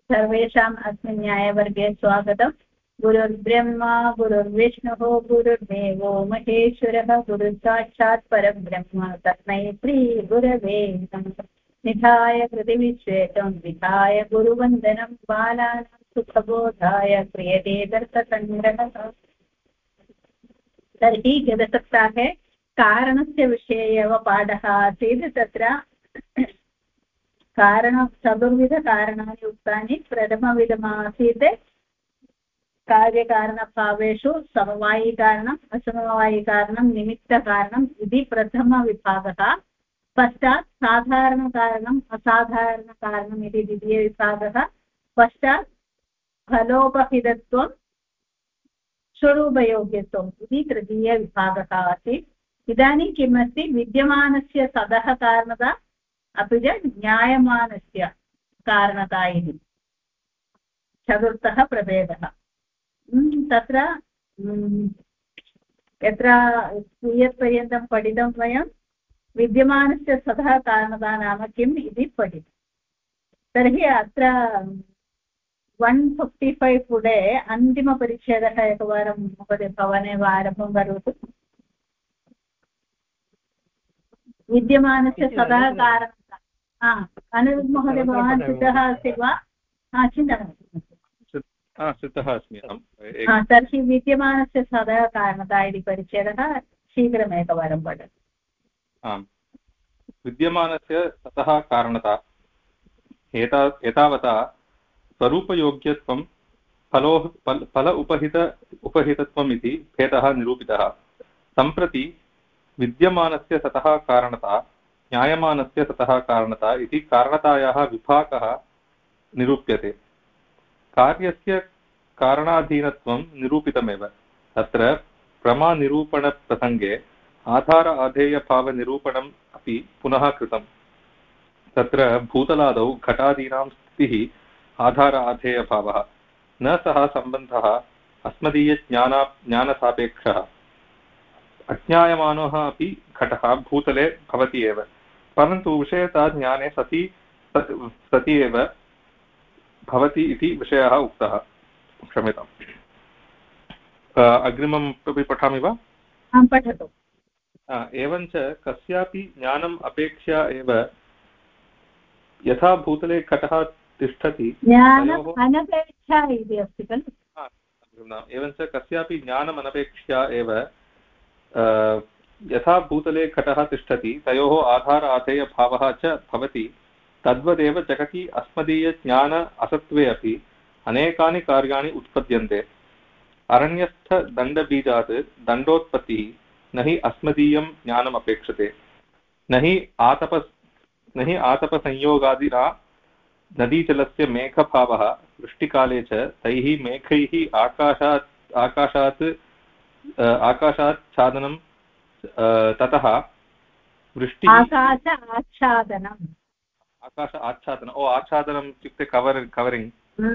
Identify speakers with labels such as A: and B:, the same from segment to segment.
A: सर्वेषाम् अस्मिन् न्यायवर्गे स्वागतम्। गुरुर्ब्रह्मा गुरुर्विष्णुः गुरुर्देवो महेश्वरः गुरुसाक्षात् परब्रह्म तस्मै श्रीगुरवे नमः। निधाय कृतिविश्वेशं विधाय गुरुवन्दनं बालानां सुखबोधाय क्रियते दर्शसङ्ग्रहः। तर्हि गतसप्ताहे कारणस्य विषये एव पाठः आसीत्। तत्र चतुर्विधकारणानि उक्तानि। प्रथमविधमासीत् कार्यकारणभावेषु समवायिकारणम् असमवायिकारणं निमित्तकारणम् इति प्रथमविभागः। पश्चात् साधारणकारणम् असाधारणकारणम् इति द्वितीयविभागः। पश्चात् फलोपहितत्वं स्वरूपयोग्यत्वम् इति तृतीयविभागः आसीत्। इदानीं किमस्ति, विद्यमानस्य सदः कारणता अपि च ज्ञायमानस्य कारणता इति चतुर्थः प्रभेदः। तत्र यत्र कियत्पर्यन्तं पठितं वयं विद्यमानस्य सदः कारणता नाम किम् इति पठितं। तर्हि अत्र 155 पुटे अन्तिमपरिच्छेदः एकवारं महोदय भवानेव आरम्भं करोतु। विद्यमानस्य सदः कारणता। अनिरुद्ध महोदय भवान् सिद्धः अस्ति वा? चिन्ता मास्तु,
B: सिद्धः अस्मि
A: अहं। तर्हि विद्यमानस्य सदः कारणता इति परिच्छेदः शीघ्रमेकवारं पठतु।
B: आम्, विद्यमानस्य सतः कारणता एतावता स्वरूपयोग्यत्वं फल उपहितत्वम् इति भेदः निरूपितः। सम्प्रति विद्यमानस्य सतः कारणता ज्ञायमानस्य सतः कारणता इति कारणतायाः विभागः निरूप्यते। कार्यस्य कारणाधीनत्वं निरूपितमेव। तत्र प्रमानिरूपणप्रसङ्गे आधार आधेयभावनिरूपणम् अपि पुनः कृतम्। तत्र भूतलादौ घटादीनां स्थितिः आधार आधेयभावः, न सः सम्बन्धः अस्मदीयज्ञानसापेक्षः। अज्ञायमानः अपि घटः भूतले भवति एव, परन्तु विषयता ज्ञाने सति एव भवति इति विषयः उक्तः। क्षम्यताम्। अग्रिमम् अपि पठामि वा?
A: पठतु।
B: एवञ्च कस्यापि ज्ञानम् अपेक्षया एव यथा भूतले घटः तिष्ठति,
A: अनपेक्षा इति अस्ति खलु।
B: एवञ्च कस्यापि ज्ञानमनपेक्षया एव यथा भूतले घटः तिष्ठति तयोः आधार आधेयभावः च भवति, तद्वदेव जगति अस्मदीयज्ञान असत्त्वे अपि अनेकानि कार्याणि उत्पद्यन्ते। अरण्यस्थदण्डबीजात् दण्डोत्पत्तिः न हि अस्मदीयं ज्ञानम् अपेक्षते, न हि आतपसंयोगादिना नदीजलस्य मेघभावः वृष्टिकाले च तैः मेघैः आकाशात् छादनं ततः वृष्टिः आकाश आच्छादनम् आच्छादनम् इत्युक्ते कवरिङ्ग्।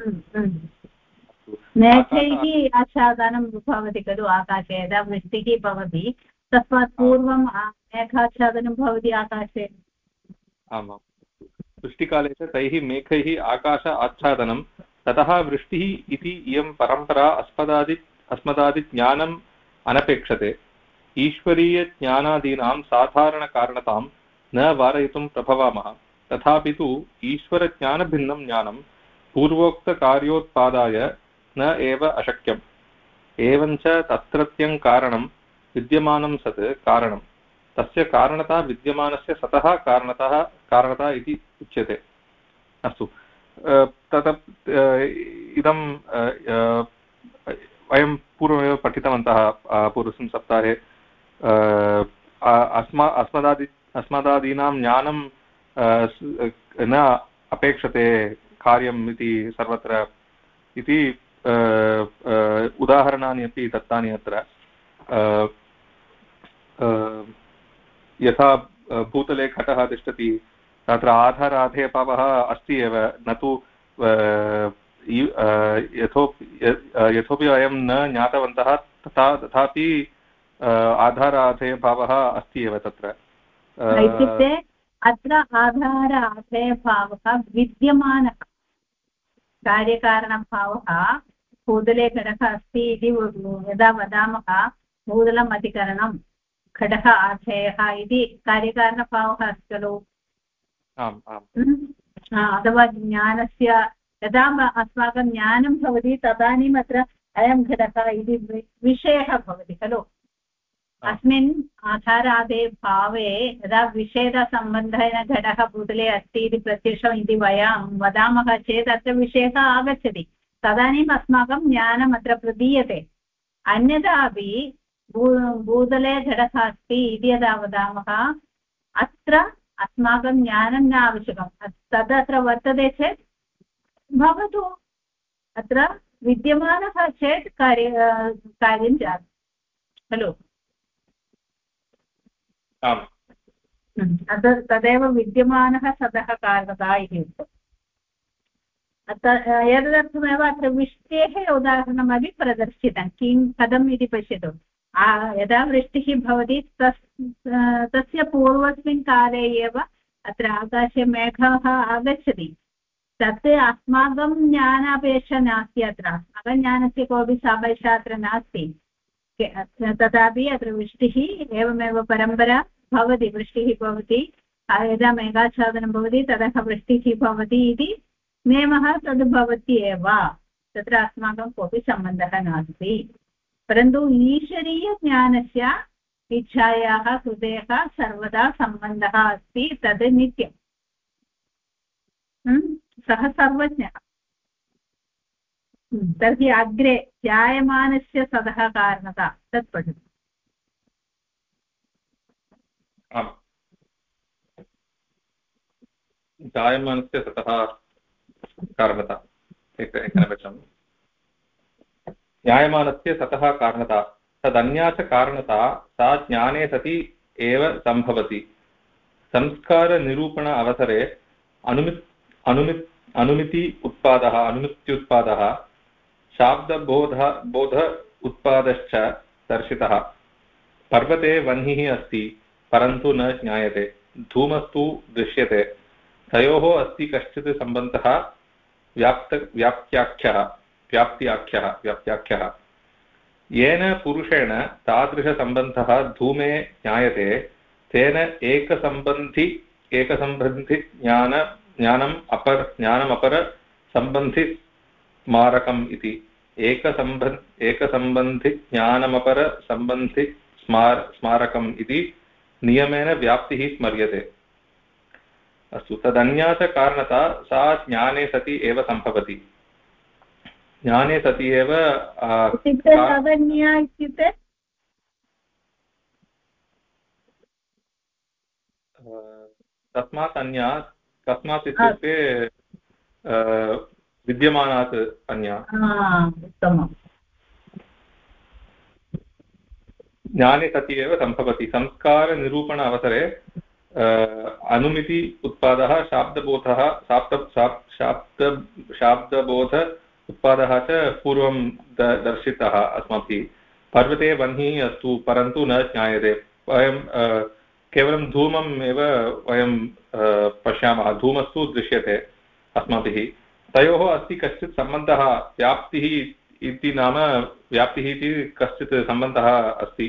A: मेघैः आच्छादनं भवति खलु आकाशे। यदा वृष्टिः भवति तस्मात् पूर्वं मेघाच्छादनं भवति आकाशे।
B: आमां, वृष्टिकाले च तैः मेघैः आकाश आच्छादनं ततः वृष्टिः इति इयं परम्परा अस्मदादिज्ञानम् अनपेक्षते। ईश्वरीयज्ञानादीनां साधारणकारणतां न वारयितुं प्रभवामः, तथापि तु ईश्वरज्ञानभिन्नं ज्ञानं पूर्वोक्तकार्योत्पादाय न एव अशक्यम्। एवञ्च तत्रत्यं कारणं विद्यमानं सत् कारणं तस्य कारणता विद्यमानस्य सतः कारणता इति उच्यते। अस्तु, इदं वयं पूर्वमेव पठितवन्तः पूर्वस्मिन् सप्ताहे। अस्मदादीनां ज्ञानं न अपेक्षते कार्यम् इति सर्वत्र इति उदाहरणानि अपि दत्तानि अत्र। यथा भूतले घटः तिष्ठति तत्र आधाराधेयभावः अस्ति एव, न तु यतोपि वयं न ज्ञातवन्तः तथापि आधाराधेयभावः अस्ति एव तत्र।
A: इत्युक्ते अत्र आधार आधेयभावः विद्यमानः कार्यकारणभावः भूतले घटः अस्ति इति यदा वदामः भूतलम् अधिकरणं घटः आधेयः इति कार्यकारणभावः अस्ति खलु। अथवा ज्ञानस्य यदा अस्माकं ज्ञानं भवति तदानीम् अत्र अयं घटः इति विषयः भवति खलु। अस्मिन् आधारादे भावे यदा विषेदसम्बन्धेन घटः भूतले अस्ति इति प्रत्यक्षम् इति वयं वदामः चेत् अत्र विषयः आगच्छति, तदानीम् अस्माकं ज्ञानम् अत्र प्रदीयते। अन्यथा अपि भूतले घटः अस्ति इति यदा वदामः अत्र अस्माकं ज्ञानं न आवश्यकं, तद् अत्र वर्तते चेत् भवतु, अत्र विद्यमानः चेत् कार्यं जातं खलु। तदेव विद्यमानः सदः कारणता इति उक्तम्। एतदर्थमेव अत्र वृष्टेः उदाहरणमपि प्रदर्शितं। कथम् इति पश्यतु। यदा वृष्टिः भवति तस्य पूर्वस्मिन् काले एव अत्र आकाशे मेघः आगच्छति। तत् अस्माकं ज्ञानापेक्षा नास्ति, अत्र अस्माकं ज्ञानस्य कोऽपि सापेक्षा अत्र नास्ति। तथापि अत्र वृष्टिः एवमेव परम्परा भवति, वृष्टिः भवति, यदा मेघाच्छादनं भवति ततः वृष्टिः भवति इति नियमः तद् भवति एव, तत्र अस्माकं कोऽपि सम्बन्धः नास्ति। परन्तु ईश्वरीयज्ञानस्य इच्छायाः हृदयः सर्वदा सम्बन्धः अस्ति, तद् नित्यम्। सः सर्वज्ञः। तर्हि अग्रे जायमानस्य सदः कारणता तत् पठतु।
B: जायमानस्य सतः कारणता एकनिमिषम्। जायमानस्य सतः कारणता तदन्या च कारणता सा ज्ञाने सति एव सम्भवति। संस्कारनिरूपण अवसरे अनुमिति उत्पादः शाब्दबोध उत्पादश्च दर्शितः। पर्वते वह्निः अस्ति परन्तु न ज्ञायते, धूमस्तु दृश्यते, तयोः अस्ति कश्चित् सम्बन्धः व्याप्त्याख्यः। येन पुरुषेण तादृशसम्बन्धः धूमे ज्ञायते तेन एकसम्बन्धि ज्ञानम् अपर सम्बन्धि स्मारकम् इति। एकसम्बन्धि ज्ञानमपर सम्बन्धि स्मारकम् इति नियमेन व्याप्तिः स्मर्यते। अस्तु, तदन्या च कारणता सा ज्ञाने सति एव सम्भवति। ज्ञाने सति एव
A: तदन्या इत्युक्ते
B: तस्मात् अन्या, तस्मात् इत्युक्ते विद्यमानात् अन्या। ज्ञाने सति एव सम्भवति। संस्कारनिरूपण अवसरे अनुमिति उत्पादः शाब्दबोध उत्पादः च पूर्वं दर्शितः अस्माभिः। पर्वते वह्निः अस्तु परन्तु न ज्ञायते। वयं केवलं धूमम् एव वयं पश्यामः, धूमस्तु दृश्यते अस्माभिः। तयोः अस्ति कश्चित् सम्बन्धः, व्याप्तिः इति नाम व्याप्तिः इति कश्चित् सम्बन्धः अस्ति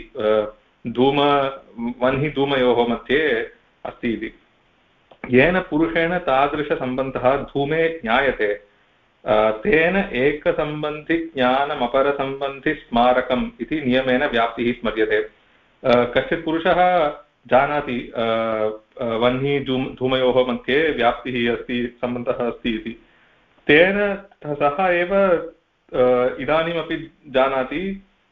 B: वह्निधूमयोः मध्ये अस्ति इति। येन पुरुषेण तादृशसम्बन्धः धूमे ज्ञायते तेन एकसम्बन्धि ज्ञानमपरसम्बन्धि स्मारकम् इति नियमेन व्याप्तिः स्मर्यते। कश्चित् पुरुषः जानाति वह्नि धूमयोः मध्ये व्याप्तिः अस्ति, सम्बन्धः अस्ति इति, तेन सः एव इदानीमपि जानाति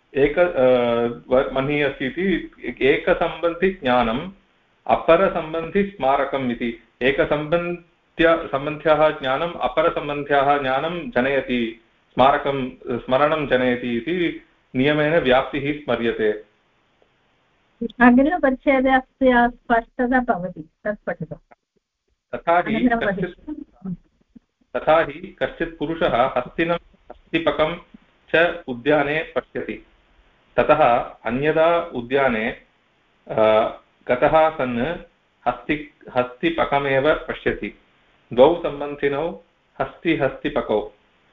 B: वह्निः अस्ति इति। एकसम्बन्धि ज्ञानम् अपरसम्बन्धि स्मारकम् इति। सम्बन्ध्याः ज्ञानम् अपरसम्बन्ध्याः ज्ञानं जनयति, स्मरणं जनयति इति नियमेन व्याप्तिः स्मर्यते।
A: अग्रिमपरिच्छेदस्य स्पष्टता भवति, तत् पठतु।
B: तथा हि कश्चित् पुरुषः हस्तिपकं च उद्याने पश्यति। ततः अन्यदा उद्याने गतः सन् हस्तिपकमेव पश्यति। द्वौ सम्बन्धिनौ हस्तिपकौ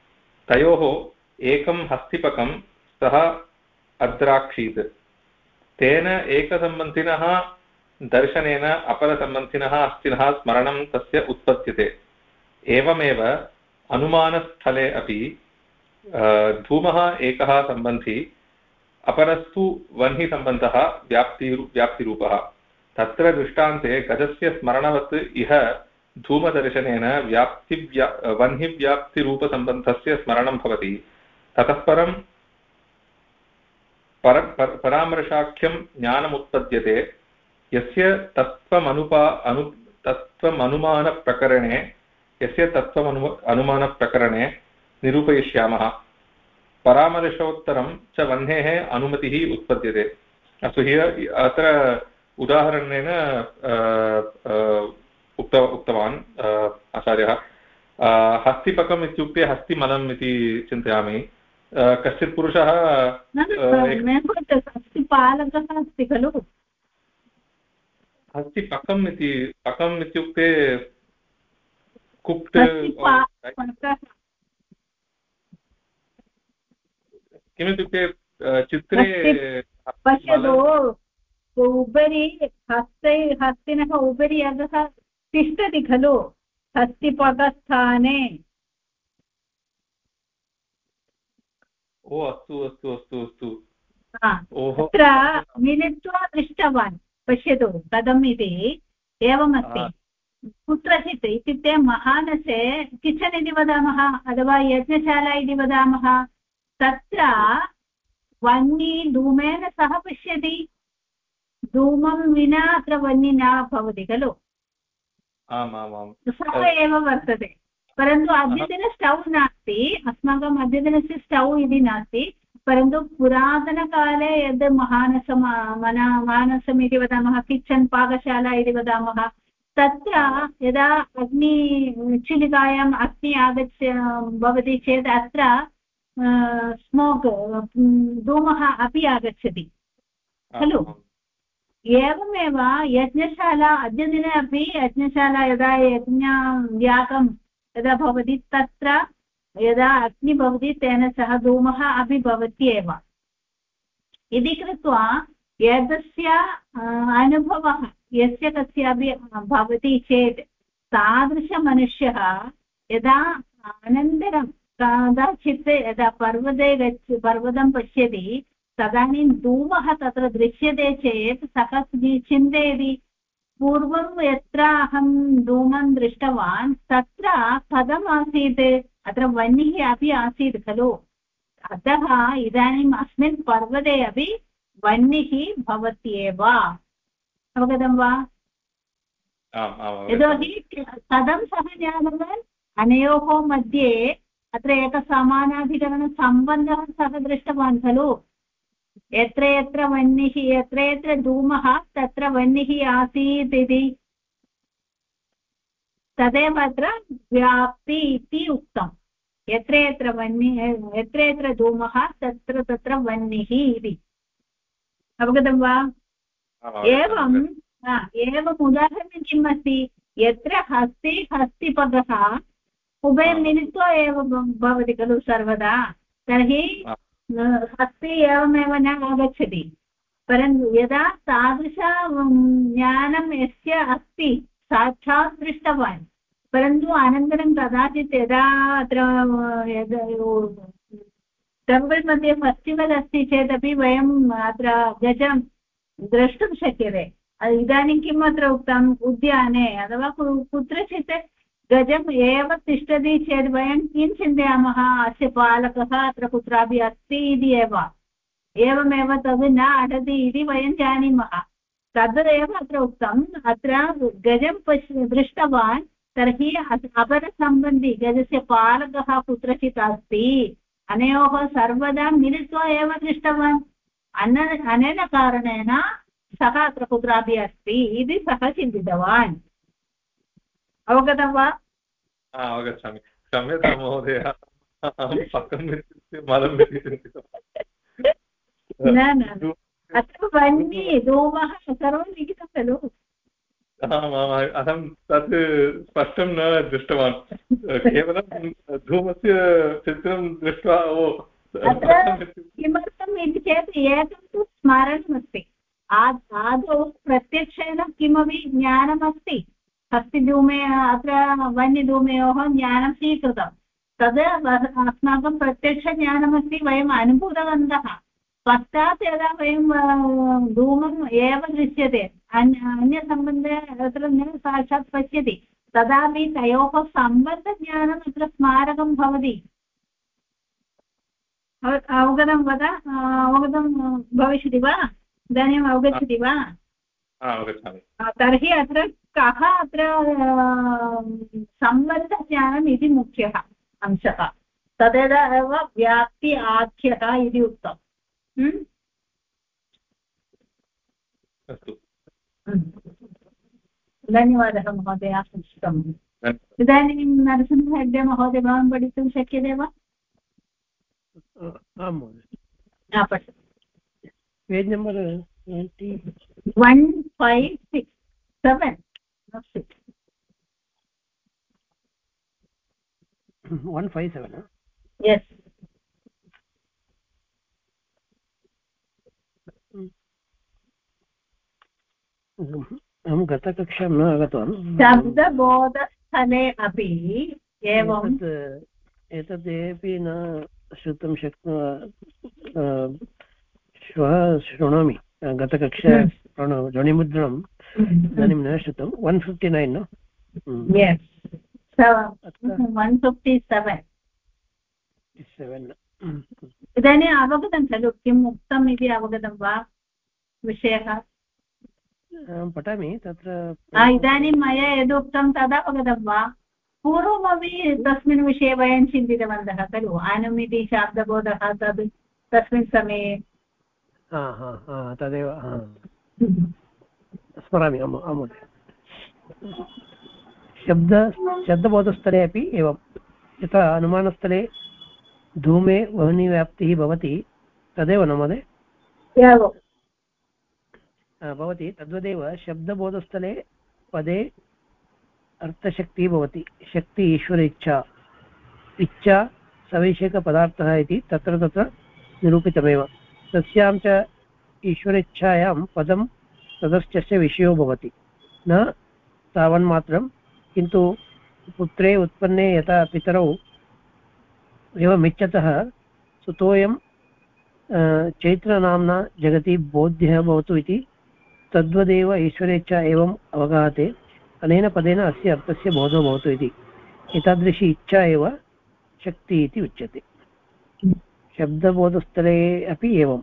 B: तयोः एकं हस्तिपकं सः अद्राक्षीत्। तेन एकसम्बन्धिनः दर्शनेन अपरसम्बन्धिनः हस्तिनः स्मरणं तस्य उत्पद्यते। एवमेव अनुमानस्थले अपि धूमः एकः सम्बन्धी, अपरस्तु वह्निसम्बन्धः व्याप्तिरूपः। तत्र दृष्टान्ते गजस्य स्मरणवत् इह धूमदर्शनेन वह्निव्याप्तिरूपसम्बन्धस्य स्मरणं भवति। ततः परं परामर्शाख्यं ज्ञानमुत्पद्यते, यस्य तत्त्वमनुमानप्रकरणे निरूपयिष्यामः। परामर्शोत्तरं च वह्नेः अनुमतिः उत्पद्यते। अस्तु, अत्र उदाहरणेन उक्तवान् आचार्यः। हस्तिपकम् इत्युक्ते हस्तिमलम् इति चिन्तयामि। कश्चित् पुरुषः
A: हस्तिपालकः अस्ति खलु।
B: हस्तिपकम् इत्युक्ते कुक्ट् किमित्युक्ते चित्रे
A: पश्यतु, उपरि हस्तिनः उपरि अधः तिष्ठति खलु हस्तिपकस्थाने।
B: ओ अस्तु अस्तु अस्तु अस्तु।
A: अत्र मिलित्वा दृष्टवान्। पश्यतु कथम् इति। एवमस्ति कुत्रचित् इत्युक्ते महानसे किचन् इति वदामः अथवा यज्ञशाला इति वदामः। तत्र वह्नि धूमेन सह पश्यति। धूमं विना अत्र वह्नि न भवति खलु। सः एव वर्तते। परन्तु अद्यतन स्टव् नास्ति, अस्माकम् अद्यतनस्य स्टव् इति नास्ति। परन्तु पुरातनकाले यद् मानसम् इति वदामः, किचन् पाकशाला इति वदामः, तत्र यदा चुलिकायाम् अग्नि भवति चेत् अत्र स्मोक् धूमः अपि आगच्छति खलु। एवमेव यज्ञशाला, अद्यदिने अपि यज्ञशाला यदा यज्ञयागं यदा भवति तत्र यदा अग्नि भवति तेन सह धूमः अपि भवति एव इति कृत्वा एतस्य अनुभवः यस्य कस्यापि भवति चेत् तादृशमनुष्यः यदा अनन्तरं कदाचित् यदा पर्वतं पश्यति तदानीं धूमः तत्र दृश्यते चेत् सः चिन्तयति, पूर्वं यत्र अहं धूमं दृष्टवान् तत्र कथम् आसीत्, अत्र वह्निः अपि आसीत् खलु। अतः इदानीम् अस्मिन् पर्वते अपि वह्निः भवत्येव। अवगतं वा? यतोहि कथं सः ज्ञातवान्, अनयोः मध्ये अत्र एकसमानाधिकरणसम्बन्धः सः दृष्टवान् खलु। यत्र यत्र वह्निः, यत्र यत्र धूमः तत्र वह्निः आसीत् इति, तदेव अत्र व्याप्ति इति उक्तम्। यत्र यत्र वह्निः, यत्र यत्र धूमः तत्र तत्र वह्निः इति। अवगतं वा? एवम् उदाहरणं किम् अस्ति, यत्र हस्तिपदः उभयं मिलित्वा एव भवति खलु सर्वदा। तर्हि हस्ति एवमेव न आगच्छति। परन्तु यदा तादृश ज्ञानं यस्य अस्ति, साक्षात् दृष्टवान्, परन्तु अनन्तरं कदाचित् यदा अत्र टेम्पल् मध्ये फेस्टिवल् अस्ति चेदपि वयम् अत्र गजं द्रष्टुं शक्यते। इदानीं किम् अत्र उक्तम्, उद्याने अथवा कुत्रचित् गजम् एव तिष्ठति चेत् वयं किं चिन्तयामः, अस्य पालकः अत्र कुत्रापि अस्ति इति एव। एवमेव तद् न अटति इति वयं जानीमः। तदेव अत्र उक्तम्। अत्र गजं दृष्टवान्, तर्हि अपरसम्बन्धी गजस्य पालकः कुत्रचित् अस्ति, अनयोः सर्वदा मिलित्वा एव दृष्टवान्। अनेन कारणेन सः अत्र कुत्रापि अस्ति इति सः चिन्तितवान्। अवगतं वा?
B: अवगच्छामि। क्षम्यतां महोदय,
A: न अत्र वह्नि धूमः सर्वं लिखितं खलु।
B: अहं तत् स्पष्टं न दृष्टवान् केवलं धूमस्य चित्रं दृष्ट्वा
A: किमर्थम् इति चेत् एकं तु स्मरणमस्ति आदौ प्रत्यक्षेण किमपि ज्ञानमस्ति हस्तिधूमे अत्र वन्यधूमयोः ज्ञानं स्वीकृतं तद् अस्माकं प्रत्यक्षज्ञानमस्ति वयम् अनुभूतवन्तः पश्चात् यदा वयं धूमम् एव दृश्यते अन्यसम्बन्धे तत्र न साक्षात् पश्यति तदापि तयोः सम्बन्धज्ञानम् अत्र स्मारकं भवति अवगतं वद अवगतं भविष्यति वा इदानीम् अवगच्छति वा
B: अवगच्छामि
A: तर्हि अत्र कः अत्र सम्बन्धज्ञानम् इति मुख्यः अंशः तदेव व्याप्ति आख्यः इति उक्तम्
B: अस्तु
A: धन्यवादः महोदय पृष्टम् इदानीं नरसिंहहेग्डे महोदय भवान् पठितुं शक्यते वा
C: आं महोदय
A: पठतु
C: पेज् नम्बर्
A: 1567
C: 157
A: यस्
C: अहं गतकक्षां न आगतवान्
A: शब्दबोधस्थले अपि एवं
C: एतदेपि न श्रोतुं श्वः शृणोमि गतकक्षा ध्वनिमुद्रणम् इदानीं न श्रुतं 159 न
A: 157 इदानीम् अवगतं खलु किम् उक्तम् इति अवगतं वा विषयः
C: पठामि तत्र
A: इदानीं मया यदुक्तं तदा अवगतं वा पूर्वमपि तस्मिन् विषये वयं चिन्तितवन्तः खलु आनुमिति शाब्दबोधः तद् तस्मिन् समये
C: तदेव स्मरामि महोदय शब्दबोधस्थले अपि एवं यथा अनुमानस्थले धूमे वह्निव्याप्तिः भवति तदेव न महोदय भवति तद्वदेव शब्दबोधस्थले पदे अर्थशक्तिः भवति शक्ति ईश्वर इच्छा सवैषयिकपदार्थः इति तत्र तत्र निरूपितमेव तस्यां च ईश्वरेच्छायां पदं तदर्थस्य विषयो भवति न तावन्मात्रं किन्तु पुत्रे उत्पन्ने यथा पितरौ एवमिच्छतः सुतोऽयं चैत्रनाम्ना जगति बोध्यः भवतु इति तद्वदेव ईश्वरेच्छा एवम् अवगाहते अनेन पदेन अस्य अर्थस्य बोधो भवतु इति एतादृशी इच्छा एव शक्ति इति उच्यते शब्दबोधस्थले अपि एवं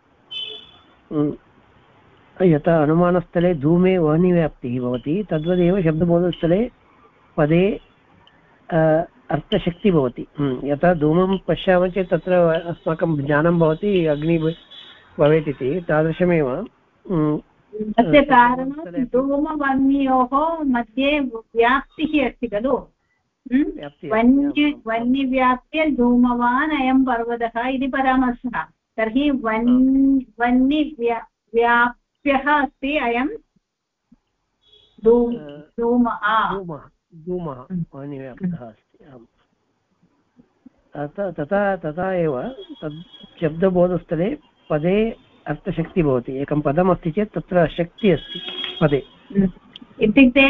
C: यथा अनुमानस्थले धूमे वह्निव्याप्तिः भवति तद्वदेव शब्दबोधस्थले पदे अर्थशक्तिः भवति यथा धूमं पश्यामः चेत् तत्र अस्माकं ज्ञानं भवति अग्निः भवेत् इति तादृशमेव
A: तस्य कारणं धूमवह्न्योः मध्ये व्याप्तिः अस्ति खलु वह्निव्याप्य धूमवान् अयं पर्वतः इति परामर्शः तर्हि वह्निव्याप्यः अस्ति अयं धूमः
C: वह्निव्याप्तः अस्ति तथा एव तद् शब्दबोधस्थले पदे अर्थशक्तिः भवति एकं पदमस्ति चेत् तत्र शक्तिः अस्ति पदे
A: इत्युक्ते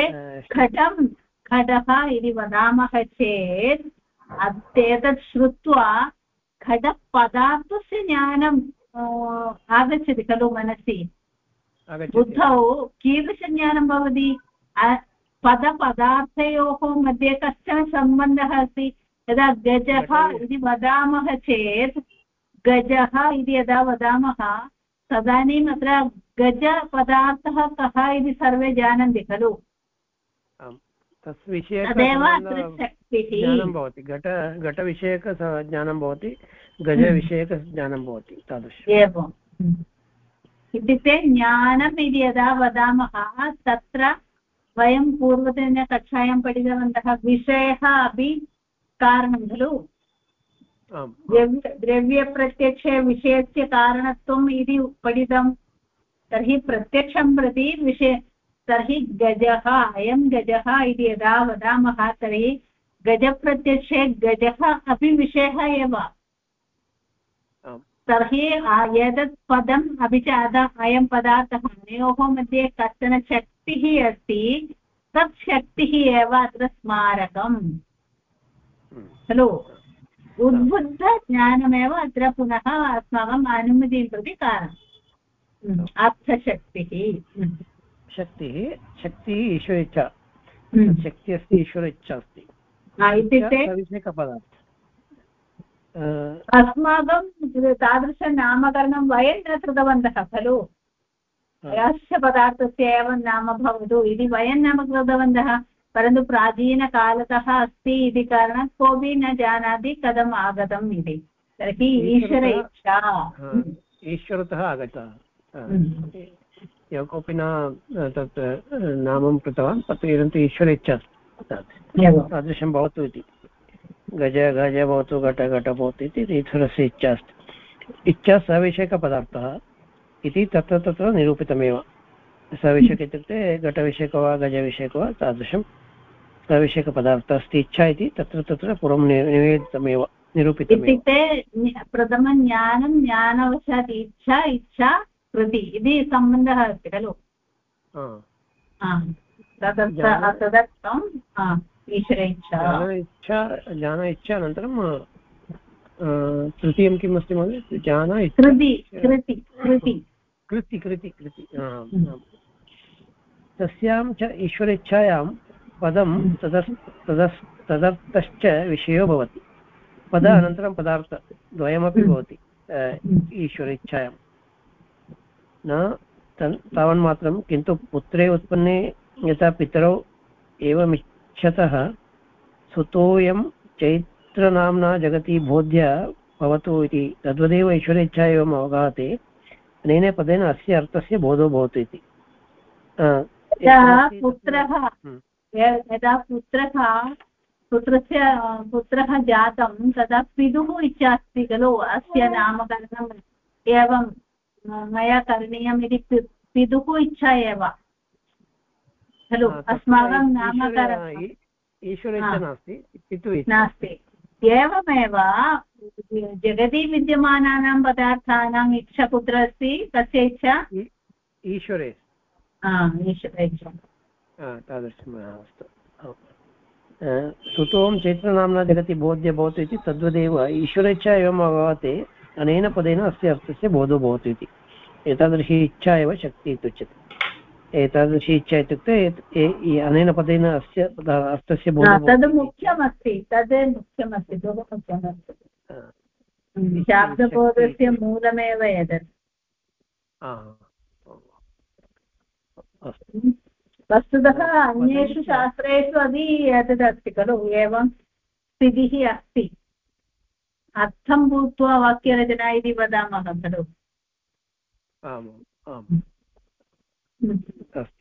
A: घटः इति वदामः चेत् एतत् श्रुत्वा घटपदार्थस्य ज्ञानम् आगच्छति खलु मनसि बुद्धौ कीदृशज्ञानं भवति पदपदार्थयोः मध्ये कश्चन सम्बन्धः अस्ति यदा गजः इति वदामः चेत् गजः इति यदा वदामः तदानीम् अत्र गजपदार्थः कः इति सर्वे जानन्ति खलु
C: तद्विषयकं ज्ञानं भवति घटविषयकज्ञानं भवति गजविषयकज्ञानं भवति तादृशम्
A: एवम् इत्युक्ते ज्ञानम् इति यदा वदामः तत्र वयं पूर्वतनकक्षायां पठितवन्तः विषयः अपि कारणं खलु द्रव्यप्रत्यक्षे विषयस्य कारणत्वम् इति पठितं तर्हि प्रत्यक्षं प्रति तर्हि गजः अयं गजः इति यदा वदामः तर्हि गजप्रत्यक्षे गजः अपि विषयः एव तर्हि एतत् पदम् अपि च अयं पदार्थः अनयोः मध्ये कश्चन शक्तिः अस्ति तत् शक्तिः एव अत्र स्मारकम् खलु उद्बुद्धज्ञानमेव अत्र पुनः अस्माकम् अनुमतिं प्रति कारणम् अर्थशक्तिः
C: शक्तिः ईश्वर इच्छा शक्तिः अस्ति ईश्वर इच्छा अस्ति
A: इत्युक्ते अस्माकं तादृशनामकरणं वयं न कृतवन्तः खलु अस्य पदार्थस्य एव नाम भवतु इति वयं न कृतवन्तः परन्तु प्राचीनकालतः अस्ति इति कारणात् कोऽपि न जानाति कथम् आगतम् इति तर्हि ईश्वर इच्छा
C: ईश्वरतः आगतः यः कोऽपि न तत् नामं कृतवान् परन्तु ईश्वर इच्छा तादृशं भवतु इति गज भवतु घट भवतु इति ईश्वरस्य इच्छा अस्ति इच्छा सविषयकपदार्थः इति तत्र निरूपितमेव सविषयक इत्युक्ते घटविषयको वा गजविषयको वा तादृशं सविषयकपदार्थः अस्ति इच्छा इति तत्र पूर्वं निवेदितमेव निरूपितमेव
A: इत्युक्ते प्रथमं ज्ञानवशात् इच्छा कृति इति सम्बन्धः अस्ति खलु तदर्थम् ईश्वर इच्छा
C: ज्ञान इच्छा अनन्तरं तृतीयं किम् अस्ति महोदय ज्ञान कृति तस्यां च ईश्वर इच्छायां पदं तदर्थश्च विषयो भवति पद अनन्तरं पदार्थ द्वयमपि भवति ईश्वर इच्छायां न तावन्मात्रं किन्तु पुत्रे उत्पन्ने यथा पितरौ एवमिच्छतः सुतोऽयं चैत्रनाम्ना जगति बोध्य भवतु इति तद्वदेव ईश्वर इच्छा एवम् अवगाहते अनेन पदेन अस्य अर्थस्य बोधो भवतु इति
A: यदा पुत्रः जातं तदा पितुः इच्छा अस्ति खलु अस्य नामकरणम् एवं मया करणीयम् इति पितुः इच्छा एव खलु अस्माकं नामकरणम्
C: ईश्वर इच्छा
A: नास्ति एवमेव जगति विद्यमानानां पदार्थानाम् इच्छा कुत्र अस्ति कस्य इच्छा
C: ईश्वरे
A: ईश्वर इच्छा
C: तादृशम् अस्तु सुतों चैत्रनाम्ना जगति बोध्य भवतु इति तद्वदेव ईश्वर इच्छा एवम् अभवते अनेन पदेन अस्य अर्थस्य बोधो भवतु इति एतादृशी इच्छा एव शक्तिः इत्युच्यते एतादृशी इच्छा इत्युक्ते अनेन पदेन अस्य अर्थस्य बोधो
A: तद् मुख्यमस्ति बहु मुख्यमस्ति शाब्दबोधस्य मूलमेव एतत् वस्तुतः अन्येषु शास्त्रेषु अपि एतदस्ति खलु एवं स्थितिः अस्ति अर्थं भूत्वा वाक्यरचना इति वदामः खलु
C: अस्ति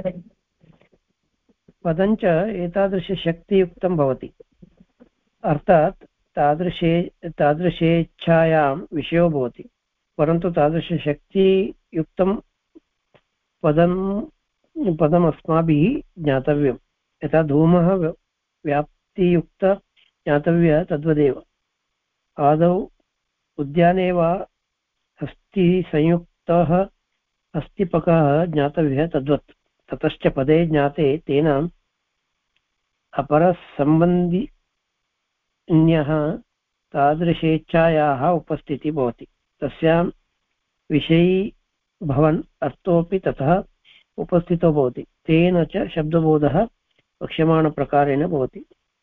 C: पदञ्च एतादृशशक्तियुक्तं भवति अर्थात् तादृशेच्छायां विषयो भवति परन्तु तादृशशक्तियुक्तं पदम् अस्माभिः ज्ञातव्यं यथा धूमः व्याप्तियुक्त ज्ञातव्य तद्वदेव आदौ उद्याने वा हस्तिसंयुक्तः हस्तिपकः ज्ञातव्यः तद्वत् ततश्च पदे ज्ञाते तेन अपरसम्बन्धिन्यः तादृशेच्छायाः उपस्थितिः भवति तस्यां विषयी भवन् अर्थोऽपि ततः उपस्थितो भवति तेन च शब्दबोधः वक्ष्यमाणप्रकारेण भवति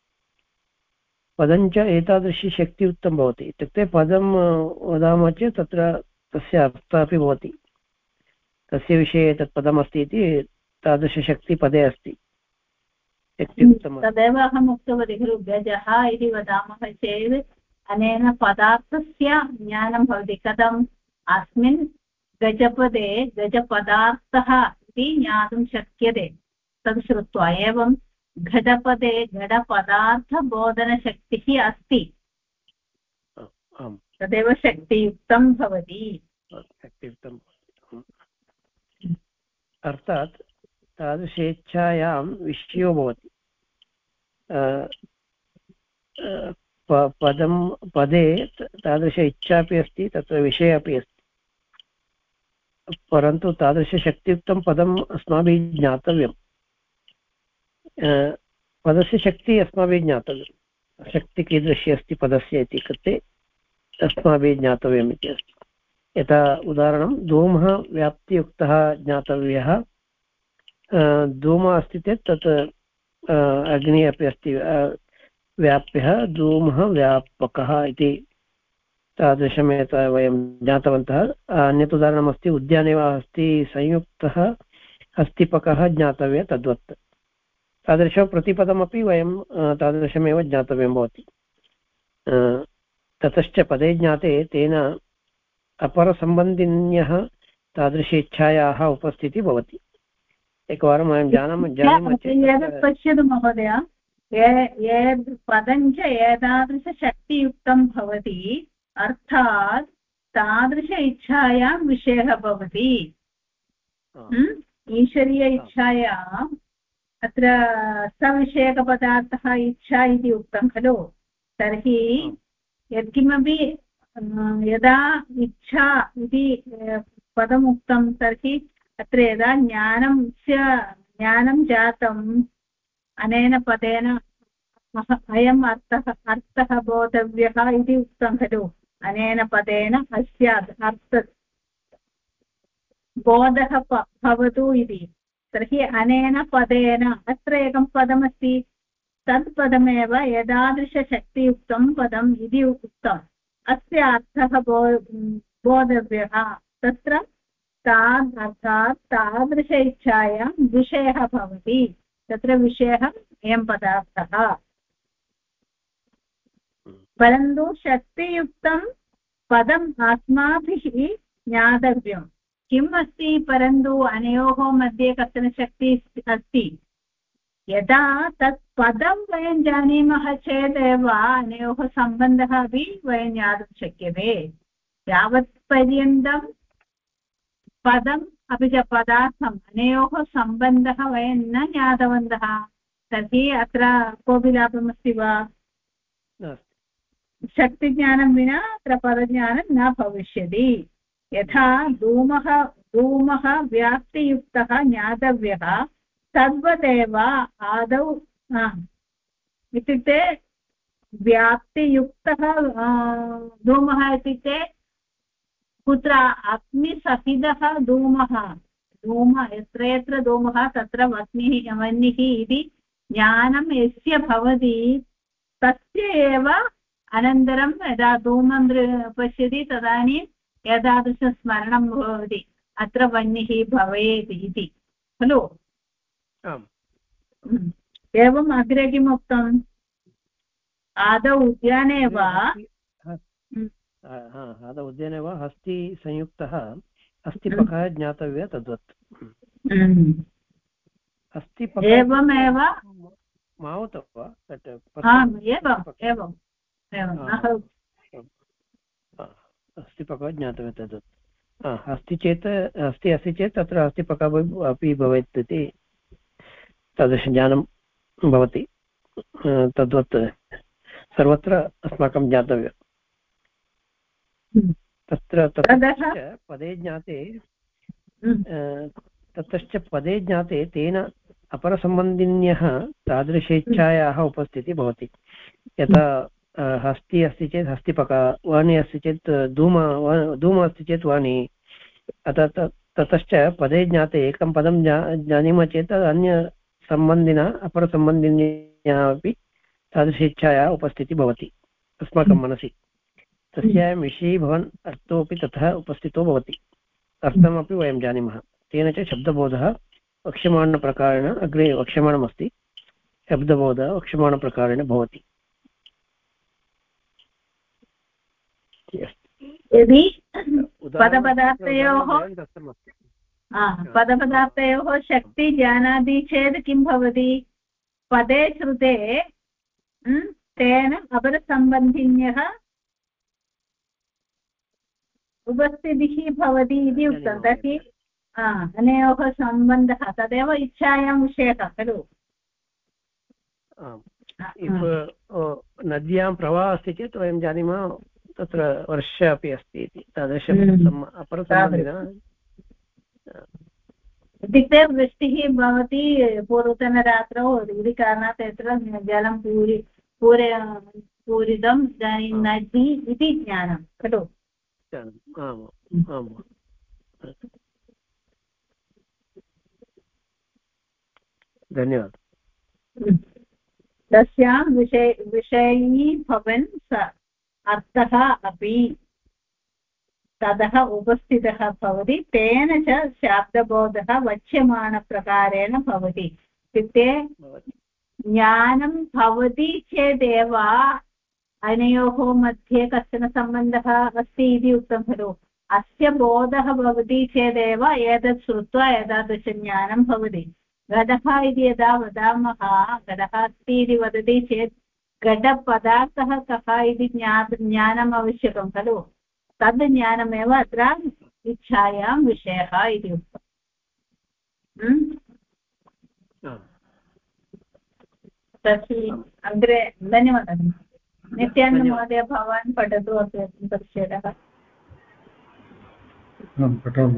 C: पदञ्च एतादृशी शक्तियुक्तं भवति इत्युक्ते पदं वदामः चेत् तत्र तस्य अर्थः अपि भवति तस्य विषये तत् पदमस्ति इति तादृशशक्तिपदे अस्ति
A: तदेव अहम् उक्तवती खलु गजः इति वदामः चेत् अनेन पदार्थस्य ज्ञानं भवति कथम् अस्मिन् गजपदे गजपदार्थः इति ज्ञातुं शक्यते तत् श्रुत्वा एवं घटपदे घटपदार्थबोधनशक्तिः अस्ति तदेव शक्तियुक्तं भवति
C: अर्थात् तादृशेच्छायां विषयो भवति। पदे तादृश इच्छा अपि अस्ति, तत्र विषये अपि अस्ति, परन्तु तादृशशक्तियुक्तं पदम् अस्माभिः ज्ञातव्यं। पदस्य शक्तिः अस्माभिः ज्ञातव्यं, शक्तिः कीदृशी अस्ति पदस्य इति कृते अस्माभिः ज्ञातव्यम् इति अस्ति। यथा उदाहरणं धूमः व्याप्तियुक्तः ज्ञातव्यः। धूमः अस्ति चेत् तत् अग्निः अपि अस्ति, व्याप्यः धूमः व्यापकः इति तादृशमेव वयं ज्ञातवन्तः। अन्यत् उदाहरणमस्ति उद्याने वा अस्ति संयुक्तः हस्तिपकः ज्ञातव्यः, तद्वत् तादृशं प्रतिपदमपि वयं तादृशमेव ज्ञातव्यं भवति। ततश्च पदे ज्ञाते तेन अपरसम्बन्धिन्यः तादृश इच्छायाः उपस्थितिः भवति। एकवारं वयं जानीमः चेत्
A: पश्यतु महोदय, यद् पदञ्च एतादृशशक्तियुक्तं भवति, अर्थात् तादृश इच्छायां विषयः भवति। ईश्वरीय इच्छायाम् अत्र सविषयकपदार्थः इच्छा इति उक्तं खलु। तर्हि यत्किमपि यदा इच्छा इति पदमुक्तं, तर्हि अत्र यदा ज्ञानं जातम् अनेन पदेन अयम् अर्थः बोधव्यः इति उक्तं खलु। अनेन पदेन अस्य अर्थ बोधः भवतु इति। तर्हि अनेन पदेन अत्र एकं पदमस्ति, तत् पदमेव एतादृशशक्तियुक्तं पदम् इति उक्तम्। अस्य अर्थः बोधव्यः। तत्र अर्थात् तादृश इच्छायां विषयः भवति। तत्र विषयः अयं पदार्थः। परन्तु शक्तियुक्तं पदम् अस्माभिः ज्ञातव्यं किम् अस्ति। परन्तु अनयोः मध्ये कश्चन शक्तिः अस्ति। यदा तत् पदं वयं जानीमः चेदेव अनयोः सम्बन्धः अपि वयं ज्ञातुं शक्यते। यावत्पर्यन्तं पदम् अपि च पदार्थम् अनयोः सम्बन्धः वयं न ज्ञातवन्तः, तर्हि अत्र कोऽपि लाभमस्ति वा? शक्तिज्ञानं विना अत्र पदज्ञानं न भविष्यति। यथा धूमः व्याप्तियुक्तः ज्ञातव्यः, तद्वदेव आदौ इत्युक्ते व्याप्तियुक्तः धूमः इत्युक्ते कुत्र अग्निसहितः धूमः। यत्र यत्र धूमः तत्र वह्निः इति ज्ञानं यस्य भवति तस्य एव अनन्तरं यदा धूमं पश्यति तदानीं एतादृशस्मरणं भवति, अत्र वह्निः भवेत् इति खलु। एवम् अग्रे किम् उक्तम्? आदौ उद्याने वा
C: आदौ उद्याने वा हस्ति संयुक्तः हस्तिपकः ज्ञातव्यः, तद्वत् हस्तिपकः
A: एवमेव
C: मावतः वा?
A: एवम्
C: हस्तिपकः ज्ञातव्यः, तद्वत्। हस्ति अस्ति चेत् तत्र हस्तिपकः अपि भवेत् इति तादृशज्ञानं भवति। तद्वत् सर्वत्र अस्माकं ज्ञातव्यम्। तत्र ततश्च पदे ज्ञाते तेन अपरसम्बन्धिन्यः तादृशेच्छायाः उपस्थितिः भवति। यथा हस्ति अस्ति चेत् हस्तिपकः, वाणी अस्ति चेत् धूमः अस्ति चेत् वाणी। अतः ततश्च पदे ज्ञाते एकं पदं जानीमः चेत् अन्यसम्बन्धिनः अपरसम्बन्धिन्यः अपि तादृशेच्छायाः उपस्थितिः भवति अस्माकं मनसि। तस्यां विषये भवन् अर्थोऽपि तथा उपस्थितो भवति, अर्थमपि वयं जानीमः। तेन च शब्दबोधः वक्ष्यमाणप्रकारेण अग्रे वक्ष्यमाणमस्ति। शब्दबोधः वक्ष्यमाणप्रकारेण भवति।
A: यदि पदपदार्थयोः शक्ति जानाति चेत् किं भवति? पदे श्रुते तेन अपरसम्बन्धिन्यः उपस्थितिः भवति इति उक्तं। तर्हि अनयोः सम्बन्धः तदेव इच्छायां विषयः खलु।
C: नद्यां प्रवाहः अस्ति चेत् वयं जानीमः तत्र वर्षा अपि अस्ति इति तादृशम् अपरसम्बन्धिनः।
A: इत्युक्ते वृष्टिः भवति पूर्वतनरात्रौ इति कारणात् यत्र जलं पूरितम् इदानीं नदी इति ज्ञानं खलु।
C: धन्यवादः।
A: तस्यां विषयी भवन् स अर्थः अपि ततः उपस्थितः भवति तेन च शाब्दबोधः वक्ष्यमाणप्रकारेण भवति। इत्युक्ते ज्ञानं भवति चेदेव अनयोः मध्ये कश्चन सम्बन्धः अस्ति इति उक्तं खलु। अस्य बोधः भवति चेदेव एतत् श्रुत्वा एतादृशज्ञानं भवति। घटः इति यदा वदामः घटः अस्ति इति वदति चेत् घटपदार्थः कः इति ज्ञानम् आवश्यकं खलु। तद् ज्ञानमेव अत्र इच्छायां विषयः इति उक्तम्। तर्हि अग्रे धन्यवादः। नित्यानन्दमहोदय भवान् पठतु अस्मिन् परिच्छेदः।
D: पठामि।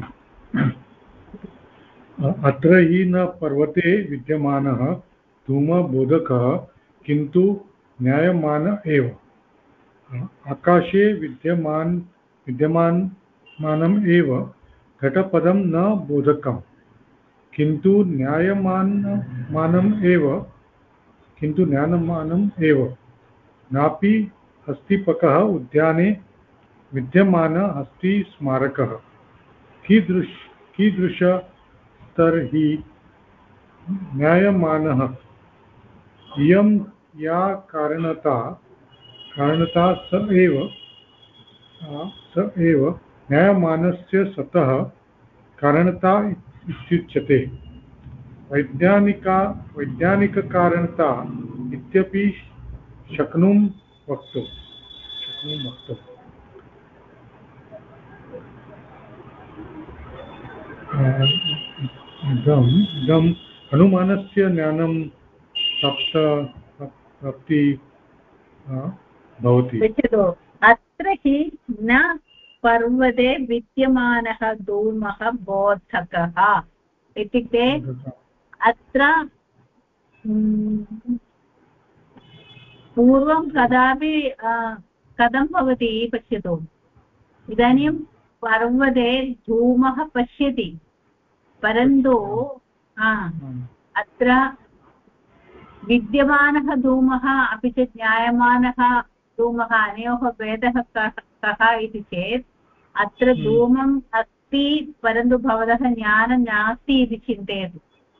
D: अत्र हि न पर्वते विद्यमानः धूमबोधकः किन्तु ज्ञायमान एव। आकाशे विद्यमानम् एव घटपदं न बोधकं किन्तु ज्ञायमानम् एव। नापि हस्तिपकः उद्याने विद्यमान हस्तिस्मारकः कीदृशस्तर्हि ज्ञायमानः। इयं या कारणता स एव ज्ञायमानस्य सतः कारणता इत्युच्यते। वैज्ञानिककारणता इत्यपि शक्नुं वक्तुम्। इदम् अनुमानस्य ज्ञानं प्राप्ति भवति।
A: अत्र हि न पर्वते विद्यमानः धूमः बोधकः इत्युक्ते अत्र पूर्वं कदापि कथं भवति पश्यतु। इदानीं पर्वते धूमः पश्यति परन्तु अत्र विद्यमानः धूमः अपि च ज्ञायमानः धूमः अनयोः भेदः कः इति चेत् अत्र धूमम् अस्ति परन्तु भवतः ज्ञानं नास्ति इति चिन्तयतु।